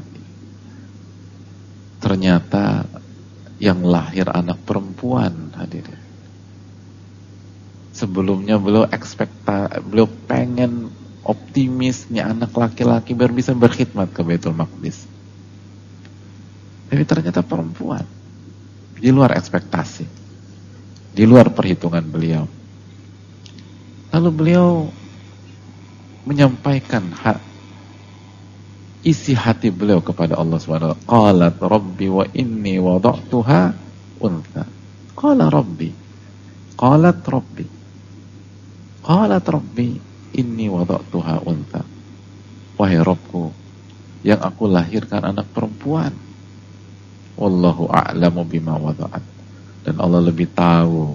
ternyata yang lahir anak perempuan, hadirin. Sebelumnya beliau pengen optimisnya anak laki-laki biar bisa berkhidmat ke Baitul Maqdis. Tapi ternyata perempuan. Di luar ekspektasi. Di luar perhitungan beliau. Lalu beliau menyampaikan isi hati beliau kepada Allah Subhanahu wa taala. Qalat rabbi wa inni wada'tuha untha. Qala rabbi. Qalat rabbi. Qalat rabbi inni wada'tuha untha. Wahai Rabbku, yang aku lahirkan anak perempuan. Wallahu a'lamu bima wada'at. Dan Allah lebih tahu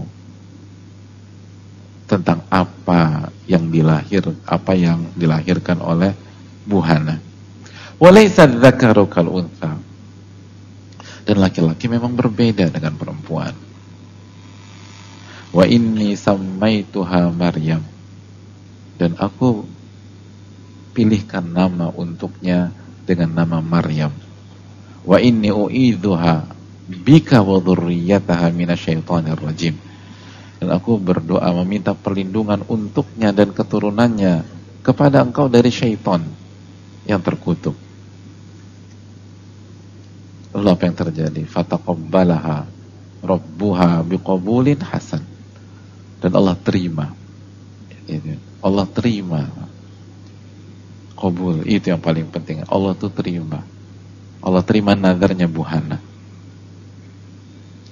tentang apa yang dilahirkan oleh Bu Hana. Walaysa dzakaru kal untha. Dan laki-laki memang berbeda dengan perempuan. Wa inni sammaituha Maryam. Dan aku pilihkan nama untuknya dengan nama Maryam. Wa inni u'idzuha bika wa dzurriyyataha minasyaitonir rajim. Dan aku berdoa meminta perlindungan untuknya dan keturunannya kepada engkau dari syaitan yang terkutuk. Lalu apa yang terjadi? Fataqabbalaha rabbuha biqabulin hasan. Dan Allah terima. Allah terima. Qabul, itu yang paling penting. Allah tuh terima. Allah terima nazarnya Bu Hana.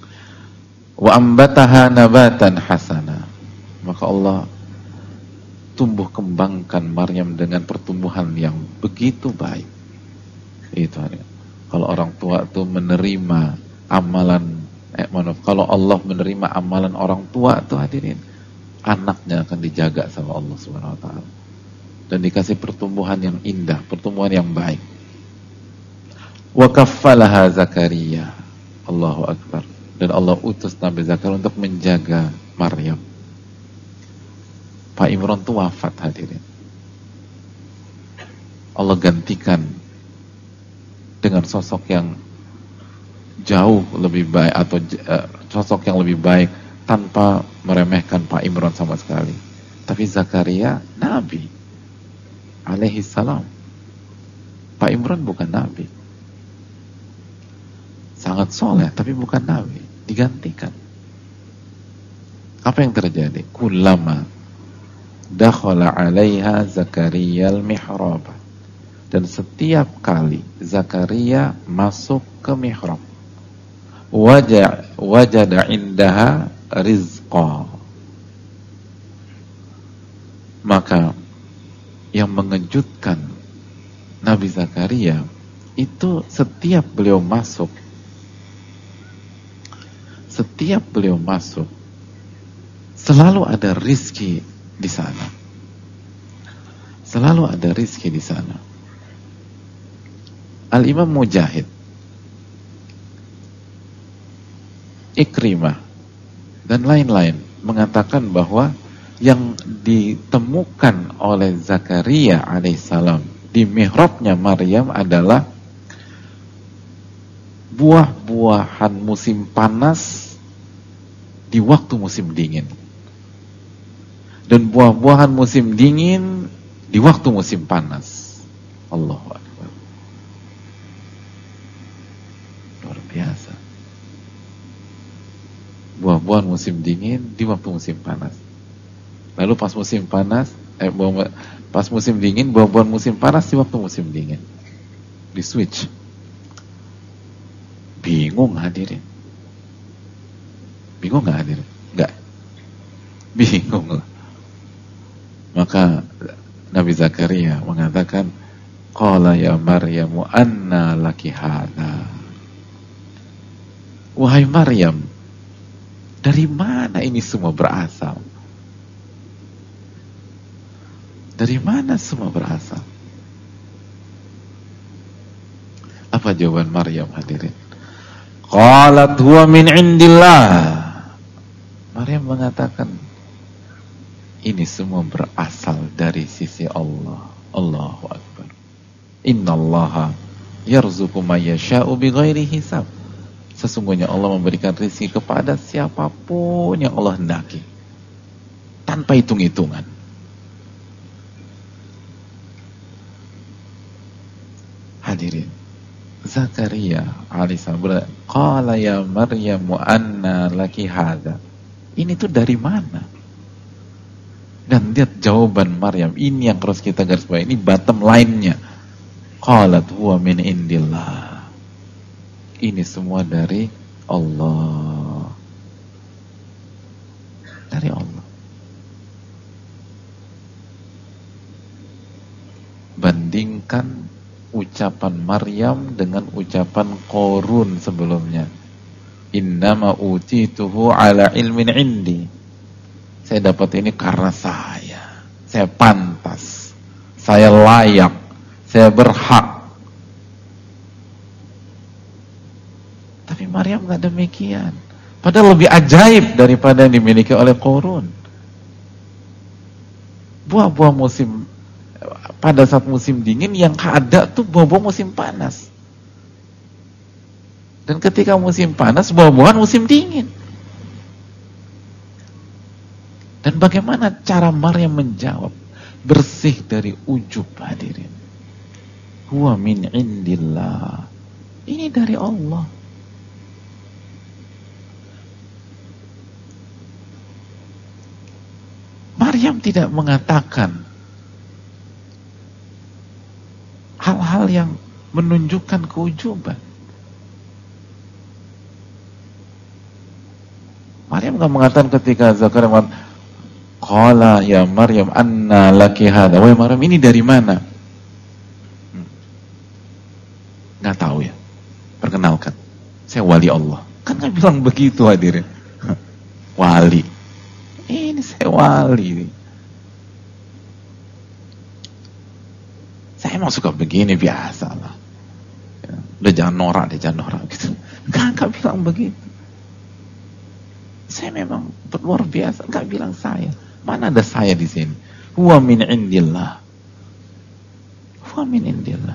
Wa ambataha nabatan hasana. Maka Allah tumbuh kembangkan Maryam dengan pertumbuhan yang begitu baik. Itu kalau orang tua tuh menerima amalan, kalau Allah menerima amalan orang tua tuh hadirin, anaknya akan dijaga sama Allah Subhanahu wa taala dan dikasih pertumbuhan yang indah, pertumbuhan yang baik. Wa kaffalaha Zakaria. Allahu akbar. Dan Allah utus Nabi Zakaria untuk menjaga Maryam. Pak Imran tuh wafat hadirin. Allah gantikan dengan sosok yang jauh lebih baik atau sosok yang lebih baik tanpa meremehkan Pak Imran sama sekali. Tapi Zakaria Nabi alaihi salam. Pak Imran bukan Nabi. Sangat soleh tapi bukan Nabi. Digantikan. Apa yang terjadi? Kullama dakhala 'alaiha Zakaria al-mihrab. Dan setiap kali Zakaria masuk ke mihrab, wajada indaha rizqa. Maka yang mengejutkan Nabi Zakaria itu setiap beliau masuk, selalu ada rizki di sana. Selalu ada rizki di sana. Al-Imam Mujahid, Ikrimah, dan lain-lain mengatakan bahwa yang ditemukan oleh Zakaria alaihissalam di mihrabnya Maryam adalah buah-buahan musim panas di waktu musim dingin, dan buah-buahan musim dingin di waktu musim panas. Allahu Akbar. Luar biasa. Buah-buahan musim dingin di waktu musim panas. Lalu pas musim panas, pas musim dingin, buah-buahan musim panas di waktu musim dingin. Di switch. Bingung hadirin. Bingung gak hadirin? Enggak. Bingung lah. Maka Nabi Zakaria mengatakan, qala ya Maryamu anna laki hadha. Wahai Maryam, dari mana ini semua berasal? Dari mana semua berasal? Apa jawaban Maryam hadirin? Qalat huwa min indillah. Maryam mengatakan, ini semua berasal dari sisi Allah. Allahu Akbar. Innallaha yarzuqu may yasha'u bighairi hisab. Sesungguhnya Allah memberikan rezeki kepada siapapun yang Allah hendaki, tanpa hitung-hitungan. Hadirin, Zakaria alaihissalam berkata, qala ya Maryamu anna laki hadha. Ini tuh dari mana? Dan lihat jawaban Maryam, ini yang harus kita garis bawahi, ini bottom line-nya. Qalat huwa min indillah. Ini semua dari Allah. Dari Allah. Bandingkan ucapan Maryam dengan ucapan Qarun sebelumnya. Innama utituhu ala ilmin indi. Saya dapat ini karena saya pantas, saya layak, saya berhak. Tapi Maryam gak demikian. Padahal lebih ajaib daripada yang dimiliki oleh Qarun. Buah-buah musim, pada saat musim dingin yang ada tuh buah-buah musim panas. Dan ketika musim panas, buah-buahan musim dingin. Dan bagaimana cara Maryam menjawab? Bersih dari ujub hadirin. Huwa min indillah. Ini dari Allah. Maryam tidak mengatakan hal-hal yang menunjukkan keujuban. Maryam nggak mengatakan ketika Zakaria mengatakan Qala ya Maryam anna laki hadha. Wahai Maryam, ini dari mana? Nggak tahu ya. Perkenalkan, saya wali Allah. Kan nggak bilang begitu hadirin. Wali. Ini saya wali. Saya emang suka begini, biasa lah. Ya, udah jangan norak gitu. Nggak bilang begitu. Saya memang luar biasa, nggak bilang saya. Mana ada saya di sini? Huwa min indillah. Huwa min indillah.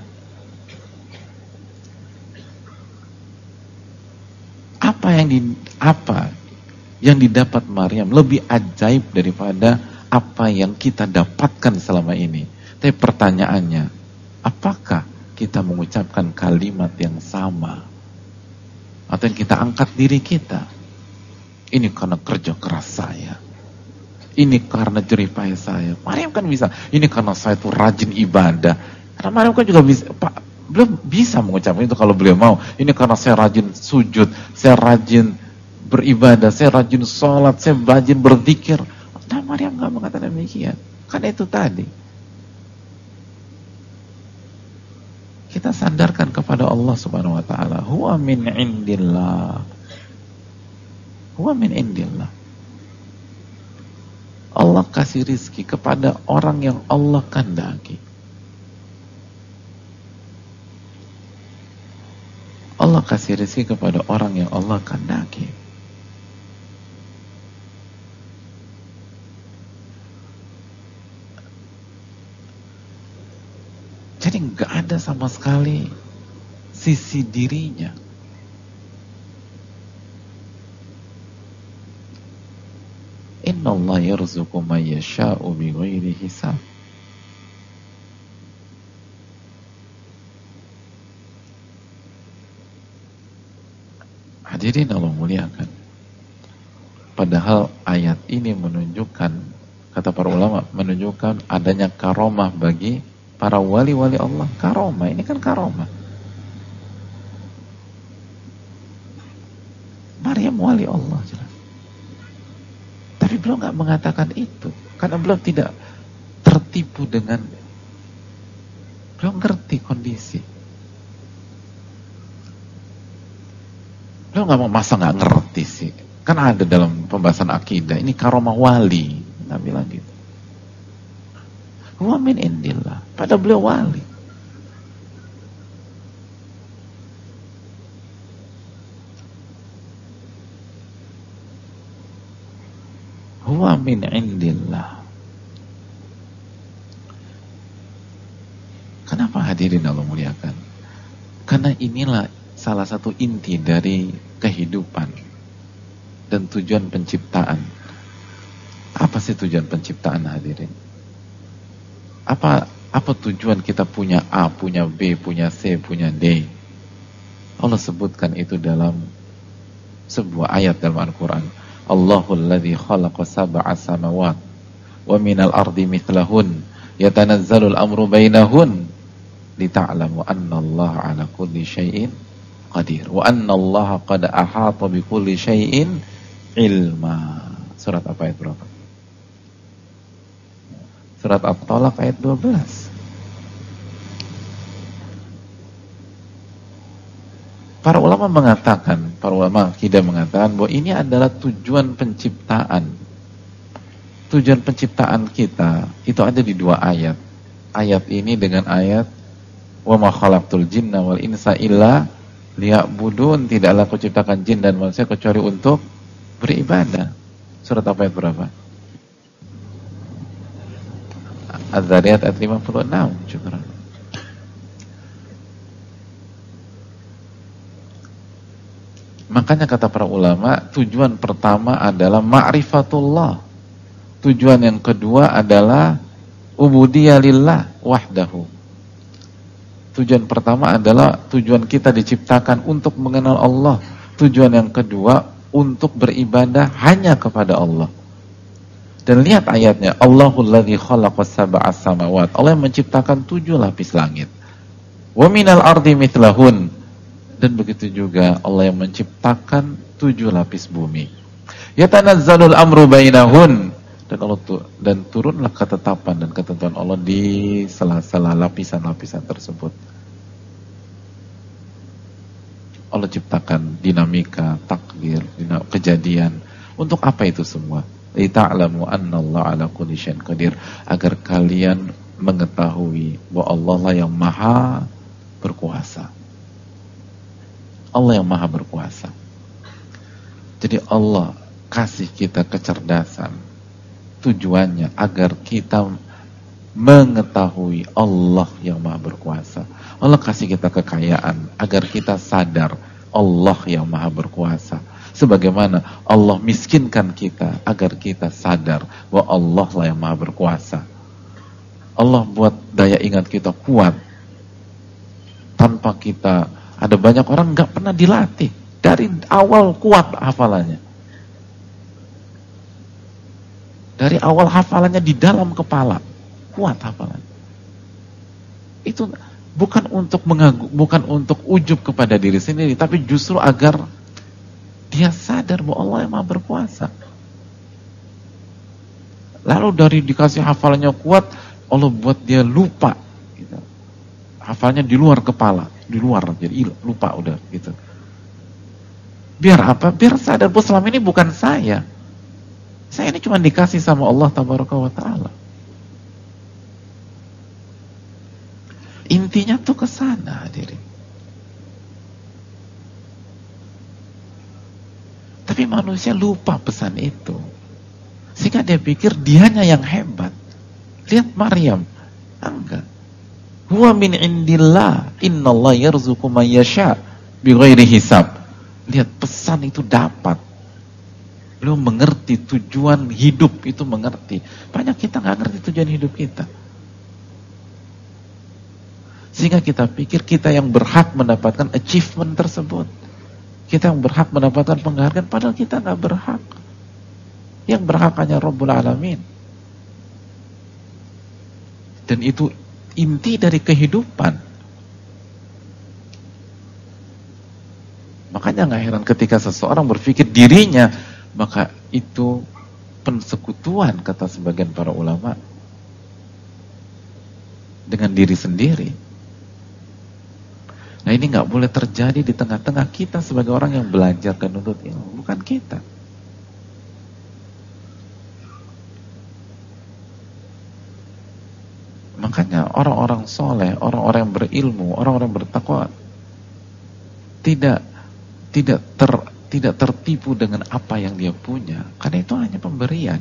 Apa yang didapat Maryam lebih ajaib daripada apa yang kita dapatkan selama ini. Tapi pertanyaannya, apakah kita mengucapkan kalimat yang sama? Atau yang kita angkat diri kita? Ini karena kerja keras saya. Ini karena jerih payah saya. Maryam kan bisa. Ini karena saya tuh rajin ibadah. Karena Maryam kan juga bisa. Beliau bisa mengucapkan itu kalau beliau mau. Ini karena saya rajin sujud, saya rajin beribadah, saya rajin sholat, saya rajin berzikir. Nah, Maryam nggak mengatakan demikian. Karena itu tadi. Kita sandarkan kepada Allah Subhanahu wa taala. Huwa min indillah. Huwa min indillah. Allah kasih rizki kepada orang yang Allah kehendaki. Allah kasih rezeki kepada orang yang Allah kehendaki. Jadi nggak ada sama sekali sisi dirinya. Inna Allah yarzuqu man yasha'u bighairi hisab. Hadirin Allah muliakan. Padahal ayat ini menunjukkan, kata para ulama, menunjukkan adanya karomah bagi para wali-wali Allah. Karomah, ini kan karomah. Maryam wali Allah jelas. Tapi beliau nggak mengatakan itu, karena beliau tidak tertipu dengan, beliau ngerti kondisi. Lo nggak mau masa nggak ngerti sih? Kan ada dalam pembahasan akidah. Ini karomah wali. Nggak bilang gitu. Huwa min indillah. Pada beliau wali. Huwa min indillah. Kenapa hadirin Allah muliakan? Karena inilah salah satu inti dari kehidupan dan tujuan penciptaan. Apa sih tujuan penciptaan hadirin? Apa tujuan kita punya A, punya B, punya C, punya D? Allah sebutkan itu dalam sebuah ayat dalam Al-Quran. Allahul ladzi khalaqa sab'a samawat wa minal ardi mithlahun yatanazzalul amru bainahun lita'lamu anna Allah ala kulli syai'in qadir wa anna Allah qad ahata bi kulli syai'in ilma. Surat apa ayat berapa? Surat At-Talaq ayat 12. Para ulama mengatakan, para ulama akidah mengatakan bahwa ini adalah tujuan penciptaan. Tujuan penciptaan kita itu ada di dua ayat. Ayat ini dengan ayat wa ma khalaqtul jinna wal insa illa liya'budun, tidaklah aku ciptakan jin dan manusia kecuali untuk beribadah. Surat apa ayat berapa? Az-Zariyat ayat 56. Syukran. Makanya kata para ulama, tujuan pertama adalah ma'rifatullah. Tujuan yang kedua adalah ubudiyah lillah wahdahu. Tujuan pertama adalah tujuan kita diciptakan untuk mengenal Allah. Tujuan yang kedua untuk beribadah hanya kepada Allah. Dan lihat ayatnya, Allahul ladzi khalaqa sab'a samawat. Allah yang menciptakan 7 lapis langit. Wa minal ardi mithlahun. Dan begitu juga Allah yang menciptakan 7 lapis bumi. Yatanazzalul amru bainahun. Dan turunlah ketetapan dan ketentuan Allah di sela-sela lapisan-lapisan tersebut. Allah ciptakan dinamika, takdir, kejadian. Untuk apa itu semua? Lita'lamu annallaha ala kulli syai'in qadir, agar kalian mengetahui bahwa Allah lah yang maha berkuasa. Allah yang maha berkuasa. Jadi Allah kasih kita kecerdasan, tujuannya agar kita mengetahui Allah yang maha berkuasa. Allah kasih kita kekayaan agar kita sadar Allah yang maha berkuasa. Sebagaimana Allah miskinkan kita agar kita sadar bahwa Allah lah yang maha berkuasa. Allah buat daya ingat kita kuat tanpa kita. Ada banyak orang nggak pernah dilatih, dari awal kuat hafalannya. Dari awal hafalannya di dalam kepala, kuat hafalannya. Itu bukan untuk bukan untuk ujub kepada diri sendiri, tapi justru agar dia sadar bahwa Allah yang maha berkuasa. Lalu dari dikasih hafalannya kuat, Allah buat dia lupa. Gitu. Hafalnya di luar kepala, di luar, jadi lupa udah gitu. Biar apa? Biar sadar bahwa selama ini bukan saya. Saya ini cuma dikasih sama Allah Tabaraka wa Ta'ala. Intinya tuh ke sana, hadirin. Tapi manusia lupa pesan itu. Sehingga dia pikir dianya yang hebat. Lihat Maryam. Enggak. Huwa min indillah. Innallaha yarzuqu man yasha' bighairi hisab. Lihat pesan itu dapat. Beliau mengerti tujuan hidup itu, mengerti. Banyak kita nggak ngerti tujuan hidup kita. Sehingga kita pikir kita yang berhak mendapatkan achievement tersebut. Kita yang berhak mendapatkan penghargaan, padahal kita nggak berhak. Yang berhak hanya Rabbul Alamin. Dan itu inti dari kehidupan. Makanya nggak heran ketika seseorang berpikir dirinya, maka itu persekutuan, kata sebagian para ulama, dengan diri sendiri. Nah ini nggak boleh terjadi di tengah-tengah kita sebagai orang yang belajar dan menuntut ilmu, bukan kita. Makanya orang-orang soleh, orang-orang yang berilmu, orang-orang yang bertakwa tidak tertipu dengan apa yang dia punya, karena itu hanya pemberian.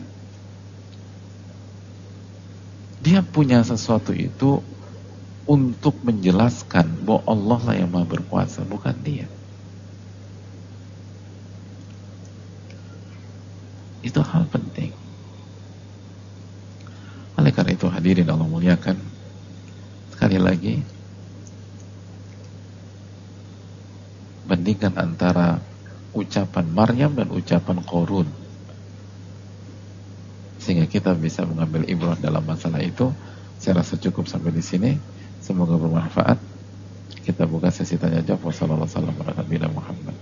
Dia punya sesuatu itu untuk menjelaskan bahwa Allah lah yang maha berkuasa, bukan dia. Itu hal penting. Oleh karena itu hadirin Allah muliakan, sekali lagi bandingkan antara ucapan Maryam dan ucapan Qarun, sehingga kita bisa mengambil ibrah dalam masalah itu. Saya rasa cukup sampai di sini. Semoga bermanfaat. Kita buka sesi tanya jawab. Wassalamualaikum warahmatullahi wabarakatuh.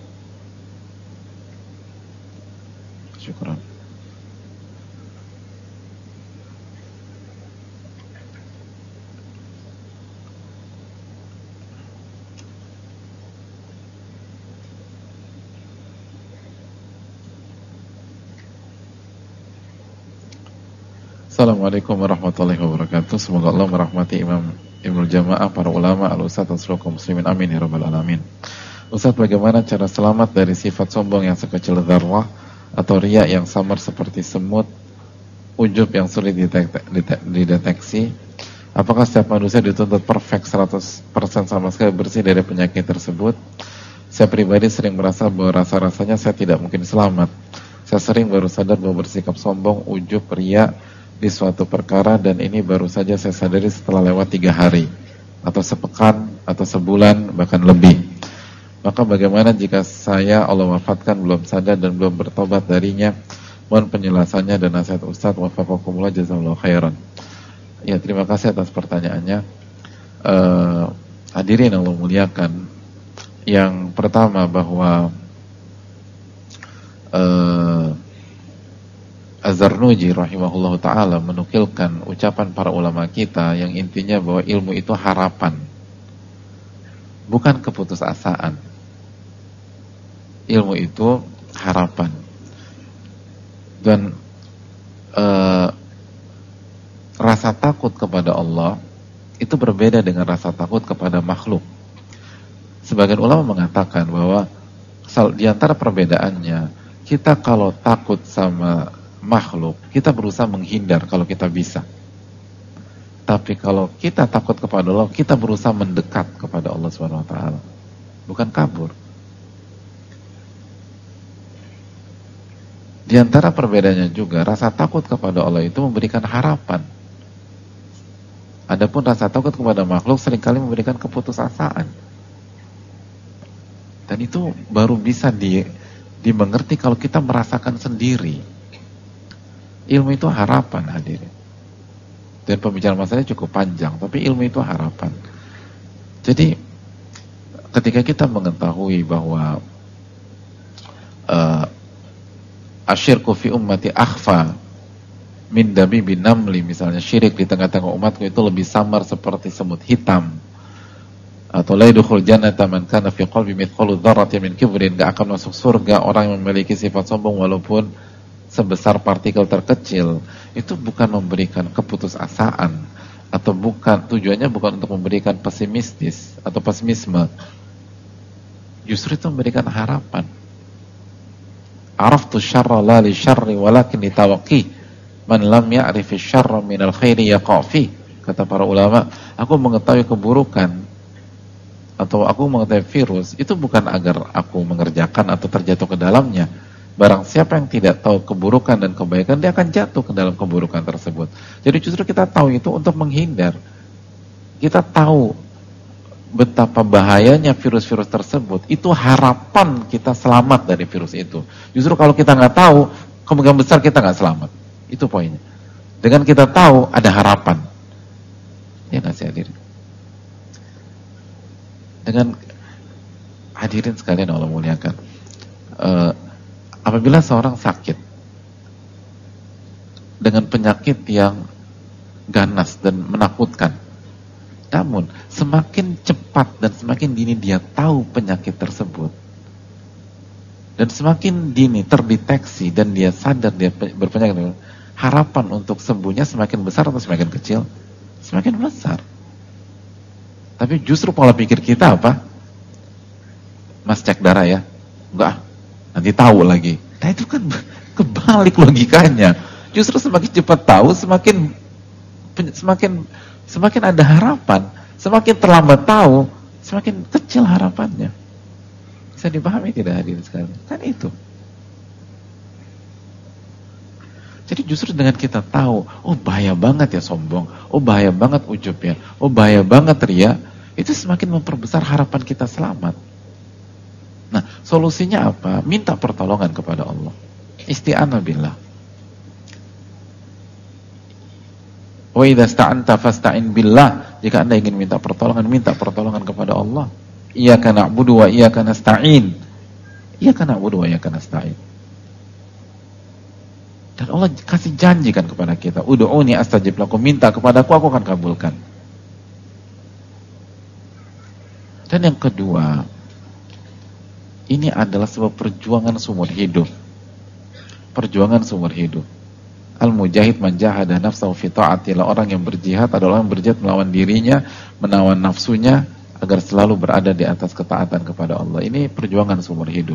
Syukran. Assalamualaikum warahmatullahi wabarakatuh. Semoga Allah merahmati Imam Ibnul Jamaah, para ulama, al-ustadz, dan seluruh kaum muslimin. Amin ya rabbal alamin. Ustadz, bagaimana cara selamat dari sifat sombong yang sekecil dzarrah atau riya yang samar seperti semut, ujub yang sulit dideteksi? Apakah setiap manusia dituntut perfect 100% sama sekali bersih dari penyakit tersebut? Saya pribadi sering merasa bahwa rasa-rasanya saya tidak mungkin selamat. Saya sering baru sadar bahwa bersikap sombong, ujub, riya di suatu perkara, dan ini baru saja saya sadari setelah lewat 3 hari atau sepekan atau sebulan bahkan lebih. Maka bagaimana jika saya Allah wafatkan belum sadar dan belum bertobat darinya? Mohon penjelasannya dan nasihat Ustaz. Wafaqakumullah, jazakallahu khairan. Ya, terima kasih atas pertanyaannya. Hadirin Allah muliakan, yang pertama bahwa Az-Zarnuji rahimahullahu ta'ala menukilkan ucapan para ulama kita yang intinya bahwa ilmu itu harapan, bukan keputusasaan. Ilmu itu harapan. Dan rasa takut kepada Allah itu berbeda dengan rasa takut kepada makhluk. Sebagian ulama mengatakan bahwa di antara perbedaannya, kita kalau takut sama makhluk, kita berusaha menghindar kalau kita bisa. Tapi kalau kita takut kepada Allah, kita berusaha mendekat kepada Allah Subhanahu wa taala. Bukan kabur. Di antara perbedaannya juga, rasa takut kepada Allah itu memberikan harapan. Adapun rasa takut kepada makhluk seringkali memberikan keputusasaan. Dan itu baru bisa dimengerti kalau kita merasakan sendiri. Ilmu itu harapan, hadirin. Dan pembicaraan masalahnya cukup panjang, tapi ilmu itu harapan. Jadi ketika kita mengetahui bahwa asyirku fi ummati akhfa min dabibi namli, misalnya syirik di tengah-tengah umatku itu lebih samar seperti semut hitam, atau la yadkhul jannata man kana fi qalbi mithqalu dzarratin min kibrin, enggak akan masuk surga orang yang memiliki sifat sombong walaupun sebesar partikel terkecil. Itu bukan memberikan keputusasaan, atau bukan, tujuannya bukan untuk memberikan pesimistis atau pesimisme. Justru itu memberikan harapan. Araftu syarra la li syarri walakin litawaqi man lam ya'rifi syarra minal khairi yaqafi. Kata para ulama, aku mengetahui keburukan atau aku mengetahui virus itu bukan agar aku mengerjakan atau terjatuh ke dalamnya. Barang siapa yang tidak tahu keburukan dan kebaikan, dia akan jatuh ke dalam keburukan tersebut. Jadi justru kita tahu itu untuk menghindar. Kita tahu betapa bahayanya virus-virus tersebut. Itu harapan kita selamat dari virus itu. Justru kalau kita nggak tahu, kemungkinan besar kita nggak selamat. Itu poinnya. Dengan kita tahu, ada harapan. Ya nggak sih hadirin? Dengan hadirin sekalian Allah muliakan. Apabila seorang sakit dengan penyakit yang ganas dan menakutkan, namun semakin cepat dan semakin dini dia tahu penyakit tersebut, dan semakin dini terdeteksi dan dia sadar dia berpenyakit, harapan untuk sembuhnya semakin besar atau semakin kecil? Semakin besar. Tapi justru pola pikir kita apa? Mas cek darah ya? Enggak, nanti tahu lagi. Nah itu kan kebalik logikanya. Justru semakin cepat tahu, semakin ada harapan. Semakin terlambat tahu, semakin kecil harapannya. Bisa dipahami tidak hadirin sekalian? Kan itu. Jadi justru dengan kita tahu, oh bahaya banget ya sombong, oh bahaya banget ujub ya, oh bahaya banget ria, itu semakin memperbesar harapan kita selamat. Nah, solusinya apa? Minta pertolongan kepada Allah. Isti'anah billah. Wa idza sta'anta fasta'in billah. Jika Anda ingin minta pertolongan kepada Allah. Iyyaka na'budu wa iyyaka nasta'in. Iyyaka na'budu wa iyyaka nasta'in. Dan Allah kasih janji kan kepada kita, ud'uni astajib lakum, minta kepadaku aku akan kabulkan. Dan yang kedua, ini adalah sebuah perjuangan seumur hidup. Perjuangan seumur hidup. Al-mujahid man jahada nafsahu fi ta'atillah. Orang yang berjihad adalah orang yang berjihad melawan dirinya, menawan nafsunya agar selalu berada di atas ketaatan kepada Allah. Ini perjuangan seumur hidup.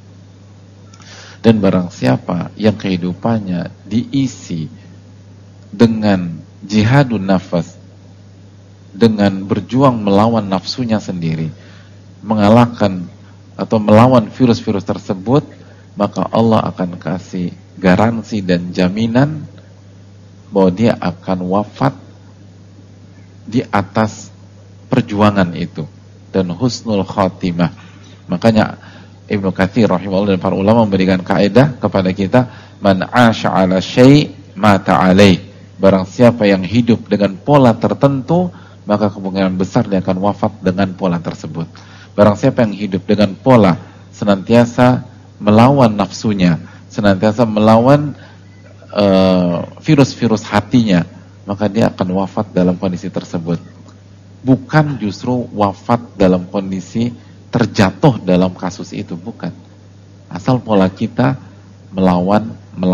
Dan barang siapa yang kehidupannya diisi dengan jihadun nafas, dengan berjuang melawan nafsunya sendiri, mengalahkan atau melawan virus-virus tersebut, maka Allah akan kasih garansi dan jaminan bahwa dia akan wafat di atas perjuangan itu dan husnul khatimah. Makanya Ibnu Katsir rahimahullah dan para ulama memberikan kaidah kepada kita, man 'asha 'ala syai' mata 'alaih. Barang siapa yang hidup dengan pola tertentu, maka kemungkinan besar dia akan wafat dengan pola tersebut. Barang siapa yang hidup dengan pola senantiasa melawan nafsunya, senantiasa melawan virus-virus hatinya, maka dia akan wafat dalam kondisi tersebut. Bukan justru wafat dalam kondisi terjatuh dalam kasus itu, bukan. Asal pola kita melawan,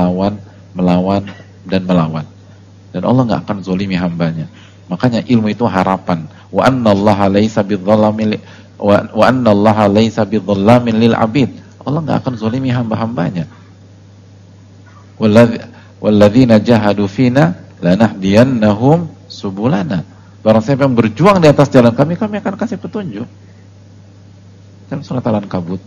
dan Allah nggak akan zolimi hambanya. Makanya ilmu itu harapan. Wa annallaha laisa bidzallamin lil abid. Allah nggak akan zolimi hamba-hambanya. Walladzina jahadu fina lanahdiyannahum subulana. Barang siapa yang berjuang di atas jalan kami akan kasih petunjuk. Dalam surat Al-Ankabut.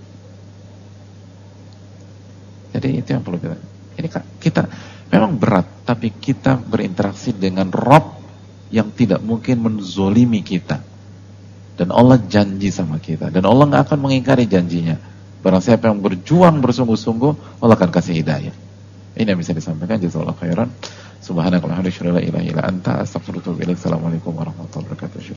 Jadi itu yang perlu kita. Ini kita memang berat, tapi kita berinteraksi dengan Rabb yang tidak mungkin menzolimi kita. Dan Allah janji sama kita. Dan Allah nggak akan mengingkari janjinya. Barang siapa yang berjuang bersungguh-sungguh, Allah akan kasih hidayah. Ini yang bisa disampaikan. Jazakallahu khairan. Subhanakallahumma wa bihamdika, la ilaha illa anta, astaghfiruka wa atubu ilaik. Assalamualaikum warahmatullahi wabarakatuh.